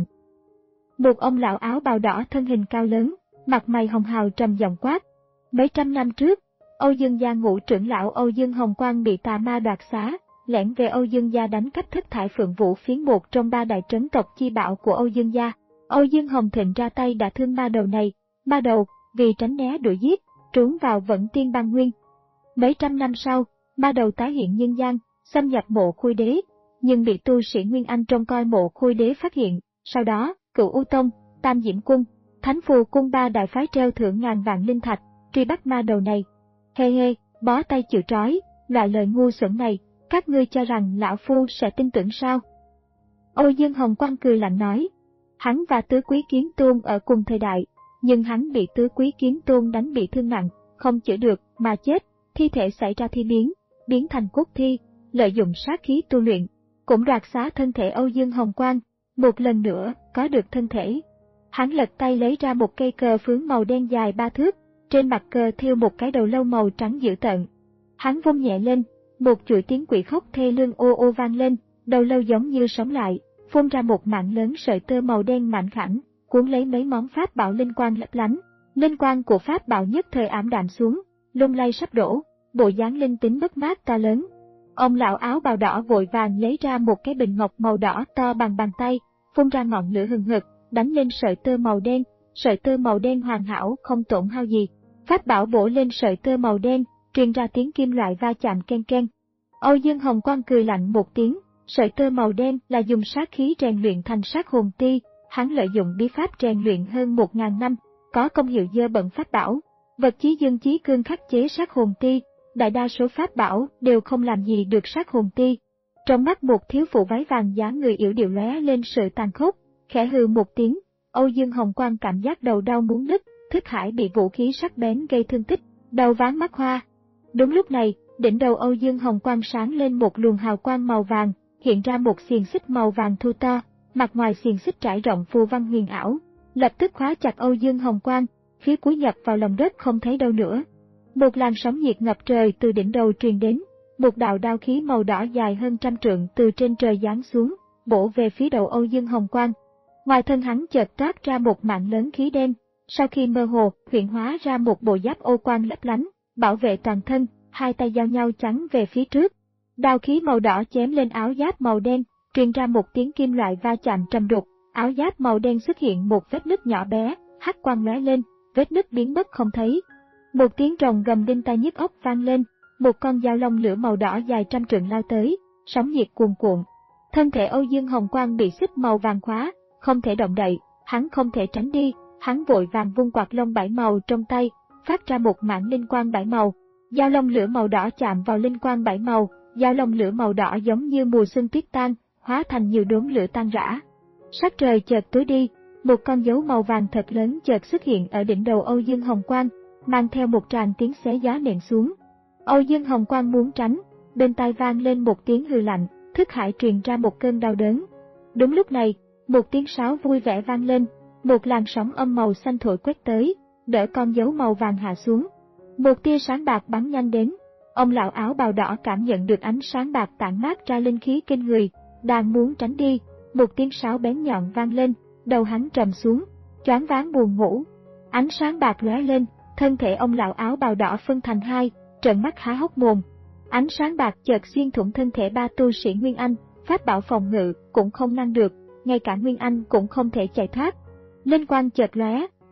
Một ông lão áo bào đỏ thân hình cao lớn, mặt mày hồng hào trầm giọng quát. Mấy trăm năm trước, Âu Dương gia ngũ trưởng lão Âu Dương Hồng Quang bị tà ma đoạt xá, lẻn về Âu Dương gia đánh cắp thất thải phượng vũ phiến một trong ba đại trấn tộc chi bảo của Âu Dương gia. Âu Dương Hồng Thịnh ra tay đã thương ma đầu này, ma đầu vì tránh né đuổi giết, trốn vào Vẫn Tiên Bang Nguyên. Mấy trăm năm sau, ma đầu tái hiện nhân gian, xâm nhập mộ Khôi Đế, nhưng bị tu sĩ Nguyên Anh trông coi mộ Khôi Đế phát hiện. Sau đó, Cửu U Tông, Tam Diễm Cung, Thánh Phù Cung ba đại phái treo thưởng ngàn vạn linh thạch, truy bắt ma đầu này. Hê hê, bó tay chịu trói, loại lời ngu xuẩn này, các ngươi cho rằng lão phu sẽ tin tưởng sao? Âu Dương Hồng Quang cười lạnh nói. Hắn và Tứ Quý Kiếm Tôn ở cùng thời đại, nhưng hắn bị Tứ Quý Kiếm Tôn đánh bị thương nặng, không chữa được mà chết, thi thể xảy ra thi biến, biến thành cốt thi, lợi dụng sát khí tu luyện, cũng đoạt xá thân thể Âu Dương Hồng Quang, một lần nữa có được thân thể. Hắn lật tay lấy ra một cây cờ phướng màu đen dài ba thước, trên mặt cờ thêu một cái đầu lâu màu trắng dữ tợn. Hắn vung nhẹ lên, một chuỗi tiếng quỷ khóc thê lương ô ô vang lên, đầu lâu giống như sống lại, phun ra một mảng lớn sợi tơ màu đen mảnh khảnh, cuốn lấy mấy món pháp bảo linh quang lấp lánh. Linh quang của pháp bảo nhất thời ảm đạm xuống, lung lay sắp đổ, bộ dáng linh tính bất mát to lớn. Ông lão áo bào đỏ vội vàng lấy ra một cái bình ngọc màu đỏ to bằng bàn tay, phun ra ngọn lửa hừng hực, đánh lên sợi tơ màu đen, sợi tơ màu đen hoàn hảo không tổn hao gì. Pháp bảo bổ lên sợi tơ màu đen, truyền ra tiếng kim loại va chạm ken ken. Âu Dương Hồng Quang cười lạnh một tiếng, sợi tơ màu đen là dùng sát khí rèn luyện thành sát hồn ti, hắn lợi dụng bí pháp rèn luyện hơn một ngàn năm, có công hiệu dơ bẩn pháp bảo. Vật chí dương chí cương khắc chế sát hồn ti, đại đa số pháp bảo đều không làm gì được sát hồn ti. Trong mắt một thiếu phụ váy vàng dáng người yểu điệu lóe lên sự tàn khốc, khẽ hừ một tiếng, Âu Dương Hồng Quang cảm giác đầu đau muốn nứt, thức hải bị vũ khí sắc bén gây thương tích, đầu váng mắt hoa. Đúng lúc này, đỉnh đầu Âu Dương Hồng Quang sáng lên một luồng hào quang màu vàng, hiện ra một xiềng xích màu vàng thu to, mặt ngoài xiềng xích trải rộng phù văn huyền ảo, lập tức khóa chặt Âu Dương Hồng Quang, phía cuối nhập vào lòng đất không thấy đâu nữa. Một làn sóng nhiệt ngập trời từ đỉnh đầu truyền đến, một đạo đao khí màu đỏ dài hơn trăm trượng từ trên trời giáng xuống, bổ về phía đầu Âu Dương Hồng Quang. Ngoài thân hắn chợt toát ra một mảng lớn khí đen, sau khi mơ hồ, hiện hóa ra một bộ giáp ô quang lấp lánh, bảo vệ toàn thân, hai tay giao nhau chắn về phía trước. Đao khí màu đỏ chém lên áo giáp màu đen, truyền ra một tiếng kim loại va chạm trầm đục, áo giáp màu đen xuất hiện một vết nứt nhỏ bé, hắc quang lóe lên, vết nứt biến mất không thấy. Một tiếng rồng gầm đinh tai nhức óc vang lên, một con dao long lửa màu đỏ dài trăm trượng lao tới, sóng nhiệt cuồn cuộn. Thân thể Âu Dương Hồng Quang bị xích màu vàng khóa, không thể động đậy, hắn không thể tránh đi, hắn vội vàng vung quạt lông bảy màu trong tay, phát ra một mảng linh quang bảy màu. Dao long lửa màu đỏ chạm vào linh quang bảy màu, dao long lửa màu đỏ giống như mùa xuân tuyết tan, hóa thành nhiều đốm lửa tan rã. Sắc trời chợt tối đi, một con dấu màu vàng thật lớn chợt xuất hiện ở đỉnh đầu Âu Dương Hồng Quang, mang theo một tràng tiếng xé gió nện xuống. Âu Dương Hồng Quang muốn tránh, bên tai vang lên một tiếng hừ lạnh, thức hải truyền ra một cơn đau đớn. Đúng lúc này, một tiếng sáo vui vẻ vang lên, một làn sóng âm màu xanh thổi quét tới, đỡ con dấu màu vàng hạ xuống. Một tia sáng bạc bắn nhanh đến, ông lão áo bào đỏ cảm nhận được ánh sáng bạc tản mát ra linh khí kinh người, đang muốn tránh đi, một tiếng sáo bén nhọn vang lên, đầu hắn trầm xuống, choáng váng buồn ngủ. Ánh sáng bạc lóe lên, thân thể ông lão áo bào đỏ phân thành hai, trợn mắt há hốc mồm. Ánh sáng bạc chợt xuyên thủng thân thể ba tu sĩ Nguyên Anh, pháp bảo phòng ngự cũng không ngăn được, ngay cả Nguyên Anh cũng không thể chạy thoát. Linh quang chợt lóe,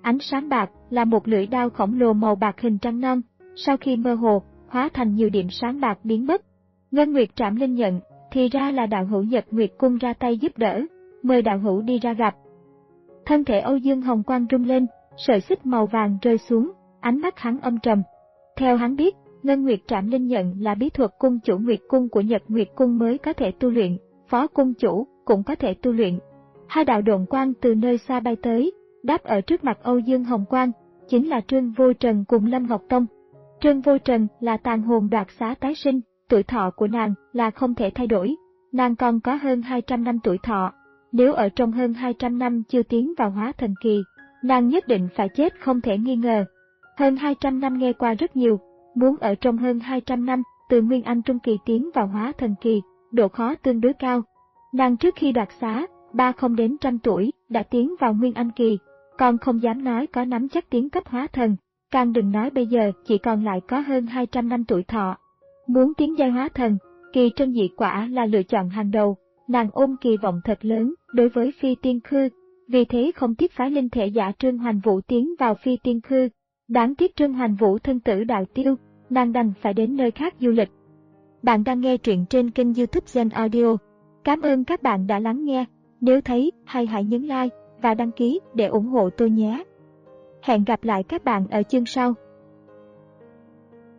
Ánh sáng bạc là một lưỡi đao khổng lồ màu bạc hình trăng non, sau khi mơ hồ, hóa thành nhiều điểm sáng bạc biến mất. Ngân Nguyệt Trảm Linh nhận, thì ra là đạo hữu Nhật Nguyệt Cung ra tay giúp đỡ, mời đạo hữu đi ra gặp. Thân thể Âu Dương Hồng Quang rung lên, sợi xích màu vàng rơi xuống, ánh mắt hắn âm trầm. Theo hắn biết, Ngân Nguyệt Trảm Linh nhận là bí thuật cung chủ Nguyệt Cung của Nhật Nguyệt Cung mới có thể tu luyện, phó cung chủ cũng có thể tu luyện. Hai đạo độn quang từ nơi xa bay tới, đáp ở trước mặt Âu Dương Hồng Quang, chính là Trương Vô Trần cùng Lâm Ngọc Tông. Trương Vô Trần là tàn hồn đoạt xá tái sinh, tuổi thọ của nàng là không thể thay đổi, nàng còn có hơn hai trăm năm tuổi thọ. Nếu ở trong hơn hai trăm năm chưa tiến vào hóa thần kỳ, nàng nhất định phải chết không thể nghi ngờ. Hơn hai trăm năm nghe qua rất nhiều, muốn ở trong hơn hai trăm năm từ Nguyên Anh Trung Kỳ tiến vào hóa thần kỳ, độ khó tương đối cao. Nàng trước khi đoạt xá, ba không đến trăm tuổi đã tiến vào Nguyên Anh Kỳ, còn không dám nói có nắm chắc tiến cấp hóa thần, càng đừng nói bây giờ chỉ còn lại có hơn hai trăm năm tuổi thọ. Muốn tiến giai hóa thần, kỳ trân dị quả là lựa chọn hàng đầu, nàng ôm kỳ vọng thật lớn đối với Phi Tiên Khư, vì thế không tiếc phái linh thể giả Trương Hoành Vũ tiến vào Phi Tiên Khư. Đáng tiếc Trương Hoành Vũ thân tử đạo tiêu, nàng đành phải đến nơi khác du lịch. Bạn đang nghe truyện trên kênh YouTube Zen Audio. Cảm ơn các bạn đã lắng nghe, nếu thấy hay hãy nhấn like và đăng ký để ủng hộ tôi nhé. Hẹn gặp lại các bạn ở chương sau.